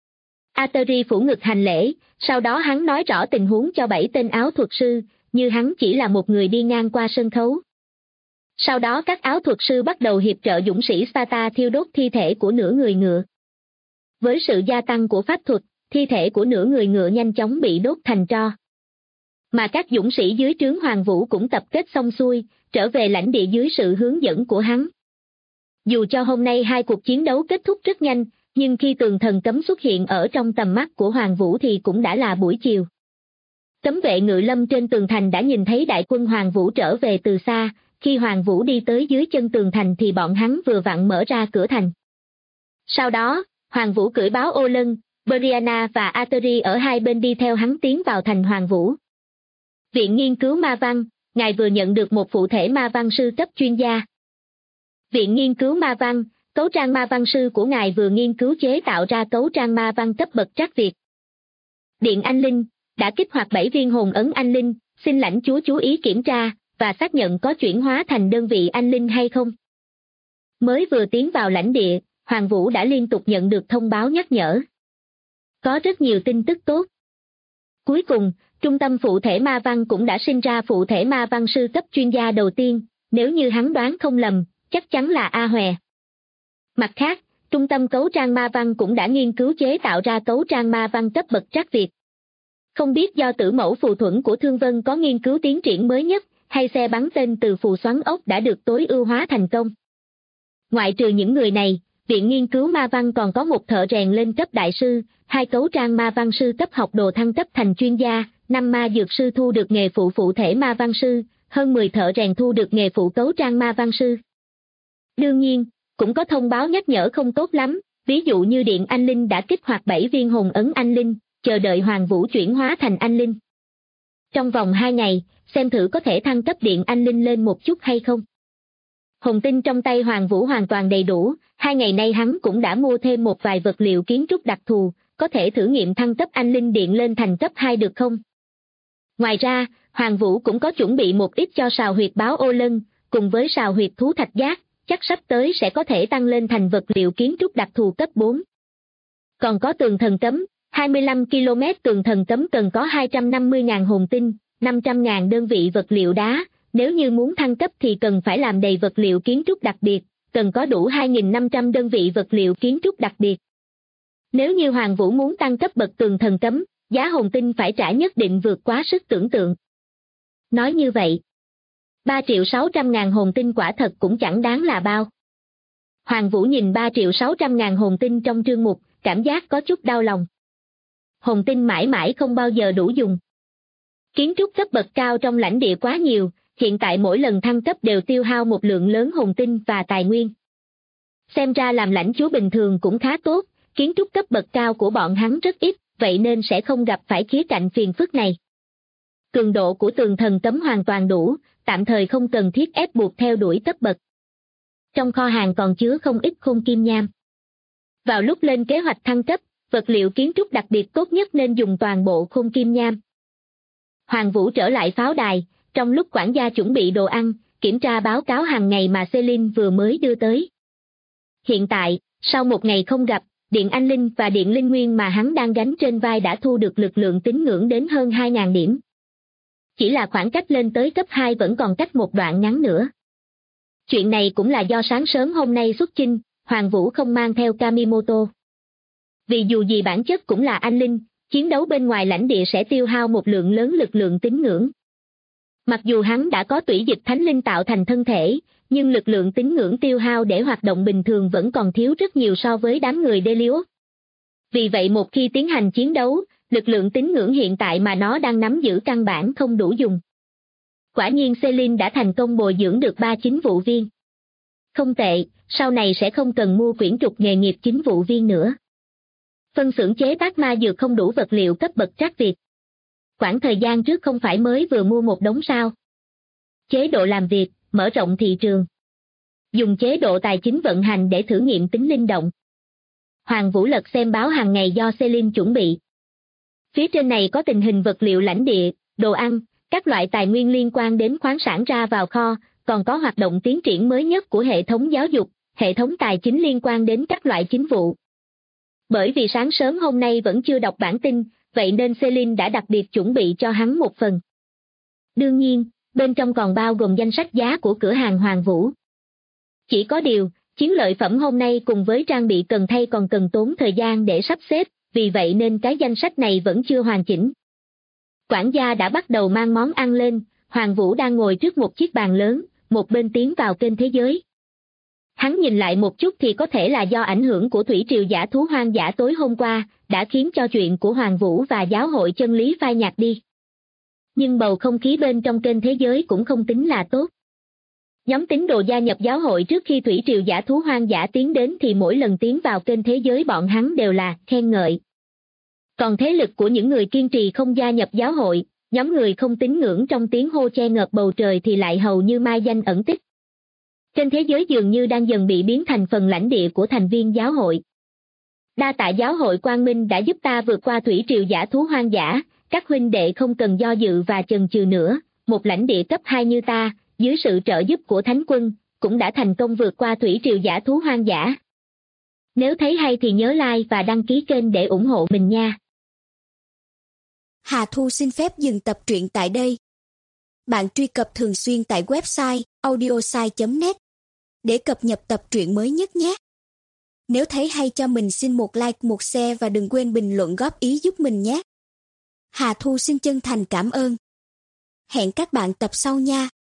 Ateri phủ ngực hành lễ, sau đó hắn nói rõ tình huống cho 7 tên áo thuật sư, như hắn chỉ là một người đi ngang qua sân khấu. Sau đó các áo thuật sư bắt đầu hiệp trợ dũng sĩ Sparta thiêu đốt thi thể của nửa người ngựa. Với sự gia tăng của pháp thuật, thi thể của nửa người ngựa nhanh chóng bị đốt thành tro. Mà các dũng sĩ dưới trướng Hoàng Vũ cũng tập kết xong xuôi, trở về lãnh địa dưới sự hướng dẫn của hắn. Dù cho hôm nay hai cuộc chiến đấu kết thúc rất nhanh, nhưng khi tường thần cấm xuất hiện ở trong tầm mắt của Hoàng Vũ thì cũng đã là buổi chiều. Cấm vệ ngự lâm trên tường thành đã nhìn thấy đại quân Hoàng Vũ trở về từ xa, khi Hoàng Vũ đi tới dưới chân tường thành thì bọn hắn vừa vặn mở ra cửa thành. Sau đó, Hoàng Vũ cưỡi báo ô lân, Brianna và Ateri ở hai bên đi theo hắn tiến vào thành Hoàng Vũ. Viện nghiên cứu ma văn, ngài vừa nhận được một phụ thể ma văn sư cấp chuyên gia. Viện nghiên cứu ma văn, cấu trang ma văn sư của ngài vừa nghiên cứu chế tạo ra cấu trang ma văn cấp bậc trắc Việt. Điện Anh Linh, đã kích hoạt 7 viên hồn ấn Anh Linh, xin lãnh chúa chú ý kiểm tra, và xác nhận có chuyển hóa thành đơn vị Anh Linh hay không. Mới vừa tiến vào lãnh địa, Hoàng Vũ đã liên tục nhận được thông báo nhắc nhở. Có rất nhiều tin tức tốt. Cuối cùng, trung tâm phụ thể ma văn cũng đã sinh ra phụ thể ma văn sư cấp chuyên gia đầu tiên, nếu như hắn đoán không lầm, chắc chắn là A Hòe. Mặt khác, trung tâm cấu trang ma văn cũng đã nghiên cứu chế tạo ra cấu trang ma văn cấp bậc trắc Việt. Không biết do tử mẫu phù thuẫn của Thương Vân có nghiên cứu tiến triển mới nhất, hay xe bắn tên từ phù xoắn ốc đã được tối ưu hóa thành công. Ngoại trừ những người này, Viện nghiên cứu ma văn còn có một thợ rèn lên cấp đại sư, 2 cấu trang ma văn sư cấp học đồ thăng cấp thành chuyên gia, 5 ma dược sư thu được nghề phụ phụ thể ma văn sư, hơn 10 thợ rèn thu được nghề phụ cấu trang ma văn sư. Đương nhiên, cũng có thông báo nhắc nhở không tốt lắm, ví dụ như Điện Anh Linh đã kích hoạt 7 viên hồn ấn Anh Linh, chờ đợi Hoàng Vũ chuyển hóa thành Anh Linh. Trong vòng 2 ngày, xem thử có thể thăng cấp Điện Anh Linh lên một chút hay không. Hồn tinh trong tay Hoàng Vũ hoàn toàn đầy đủ, 2 ngày nay hắn cũng đã mua thêm một vài vật liệu kiến trúc đặc thù, có thể thử nghiệm thăng cấp Anh Linh Điện lên thành cấp 2 được không? Ngoài ra, Hoàng Vũ cũng có chuẩn bị một ít cho sào huyệt báo ô lân, cùng với sào huyệt thú thạch giác, chắc sắp tới sẽ có thể tăng lên thành vật liệu kiến trúc đặc thù cấp 4. Còn có tường thần cấm, 25 km tường thần cấm cần có 250.000 hồn tinh, 500.000 đơn vị vật liệu đá, nếu như muốn thăng cấp thì cần phải làm đầy vật liệu kiến trúc đặc biệt, cần có đủ 2.500 đơn vị vật liệu kiến trúc đặc biệt. Nếu như Hoàng Vũ muốn tăng cấp bậc tường thần cấm, giá hồn tinh phải trả nhất định vượt quá sức tưởng tượng. Nói như vậy, 3.600.000 hồn tinh quả thật cũng chẳng đáng là bao. Hoàng Vũ nhìn 3.600.000 hồn tinh trong trương mục, cảm giác có chút đau lòng. Hồn tinh mãi mãi không bao giờ đủ dùng. Kiến trúc cấp bậc cao trong lãnh địa quá nhiều, hiện tại mỗi lần thăng cấp đều tiêu hao một lượng lớn hồn tinh và tài nguyên. Xem ra làm lãnh chúa bình thường cũng khá tốt, kiến trúc cấp bậc cao của bọn hắn rất ít, vậy nên sẽ không gặp phải khía cạnh phiền phức này. Cường độ của tường thần cấm hoàn toàn đủ, tạm thời không cần thiết ép buộc theo đuổi cấp bậc. Trong kho hàng còn chứa không ít khung kim nham. Vào lúc lên kế hoạch thăng cấp, vật liệu kiến trúc đặc biệt tốt nhất nên dùng toàn bộ khung kim nham. Hoàng Vũ trở lại pháo đài, trong lúc quản gia chuẩn bị đồ ăn, kiểm tra báo cáo hàng ngày mà Celine vừa mới đưa tới. Hiện tại, sau một ngày không gặp, Điện Anh Linh và Điện Linh Nguyên mà hắn đang gánh trên vai đã thu được lực lượng tín ngưỡng đến hơn 2.000 điểm. chỉ là khoảng cách lên tới cấp 2 vẫn còn cách một đoạn ngắn nữa. Chuyện này cũng là do sáng sớm hôm nay xuất chinh, Hoàng Vũ không mang theo Kamimoto. Vì dù gì bản chất cũng là anh linh, chiến đấu bên ngoài lãnh địa sẽ tiêu hao một lượng lớn lực lượng tín ngưỡng. Mặc dù hắn đã có tủy dịch thánh linh tạo thành thân thể, nhưng lực lượng tín ngưỡng tiêu hao để hoạt động bình thường vẫn còn thiếu rất nhiều so với đám người Delios. Vì vậy một khi tiến hành chiến đấu, lực lượng tín ngưỡng hiện tại mà nó đang nắm giữ căn bản không đủ dùng. Quả nhiên Celine đã thành công bồi dưỡng được 3 chính vụ viên. Không tệ, sau này sẽ không cần mua quyển trục nghề nghiệp chính vụ viên nữa. Phân xưởng chế tác ma dược không đủ vật liệu cấp bậc trắc Việt. Khoảng thời gian trước không phải mới vừa mua một đống sao. Chế độ làm việc, mở rộng thị trường. Dùng chế độ tài chính vận hành để thử nghiệm tính linh động. Hoàng Vũ lật xem báo hàng ngày do Celine chuẩn bị. Phía trên này có tình hình vật liệu lãnh địa, đồ ăn, các loại tài nguyên liên quan đến khoáng sản ra vào kho, còn có hoạt động tiến triển mới nhất của hệ thống giáo dục, hệ thống tài chính liên quan đến các loại chính vụ. Bởi vì sáng sớm hôm nay vẫn chưa đọc bản tin, vậy nên Celine đã đặc biệt chuẩn bị cho hắn một phần. Đương nhiên, bên trong còn bao gồm danh sách giá của cửa hàng Hoàng Vũ. Chỉ có điều, chiến lợi phẩm hôm nay cùng với trang bị cần thay còn cần tốn thời gian để sắp xếp, vì vậy nên cái danh sách này vẫn chưa hoàn chỉnh. Quản gia đã bắt đầu mang món ăn lên, Hoàng Vũ đang ngồi trước một chiếc bàn lớn, một bên tiến vào kênh thế giới. Hắn nhìn lại một chút thì có thể là do ảnh hưởng của thủy triều giả thú hoang dã tối hôm qua, đã khiến cho chuyện của Hoàng Vũ và giáo hội chân lý phai nhạt đi. Nhưng bầu không khí bên trong kênh thế giới cũng không tính là tốt. Nhóm tín đồ gia nhập giáo hội trước khi thủy triều giả thú hoang dã tiến đến thì mỗi lần tiến vào kênh thế giới bọn hắn đều là khen ngợi. Còn thế lực của những người kiên trì không gia nhập giáo hội, nhóm người không tín ngưỡng trong tiếng hô che ngợp bầu trời thì lại hầu như mai danh ẩn tích. Kênh thế giới dường như đang dần bị biến thành phần lãnh địa của thành viên giáo hội. Đa tạ giáo hội Quang Minh đã giúp ta vượt qua thủy triều giả thú hoang dã, các huynh đệ không cần do dự và chần chừ nữa, một lãnh địa cấp 2 như ta, dưới sự trợ giúp của Thánh quân, cũng đã thành công vượt qua thủy triều giả thú hoang dã. Nếu thấy hay thì nhớ like và đăng ký kênh để ủng hộ mình nha. Hà Thu xin phép dừng tập truyện tại đây. Bạn truy cập thường xuyên tại website audiosai.net để cập nhật tập truyện mới nhất nhé. Nếu thấy hay cho mình xin một like, một share và đừng quên bình luận góp ý giúp mình nhé. Hà Thu xin chân thành cảm ơn. Hẹn các bạn tập sau nha.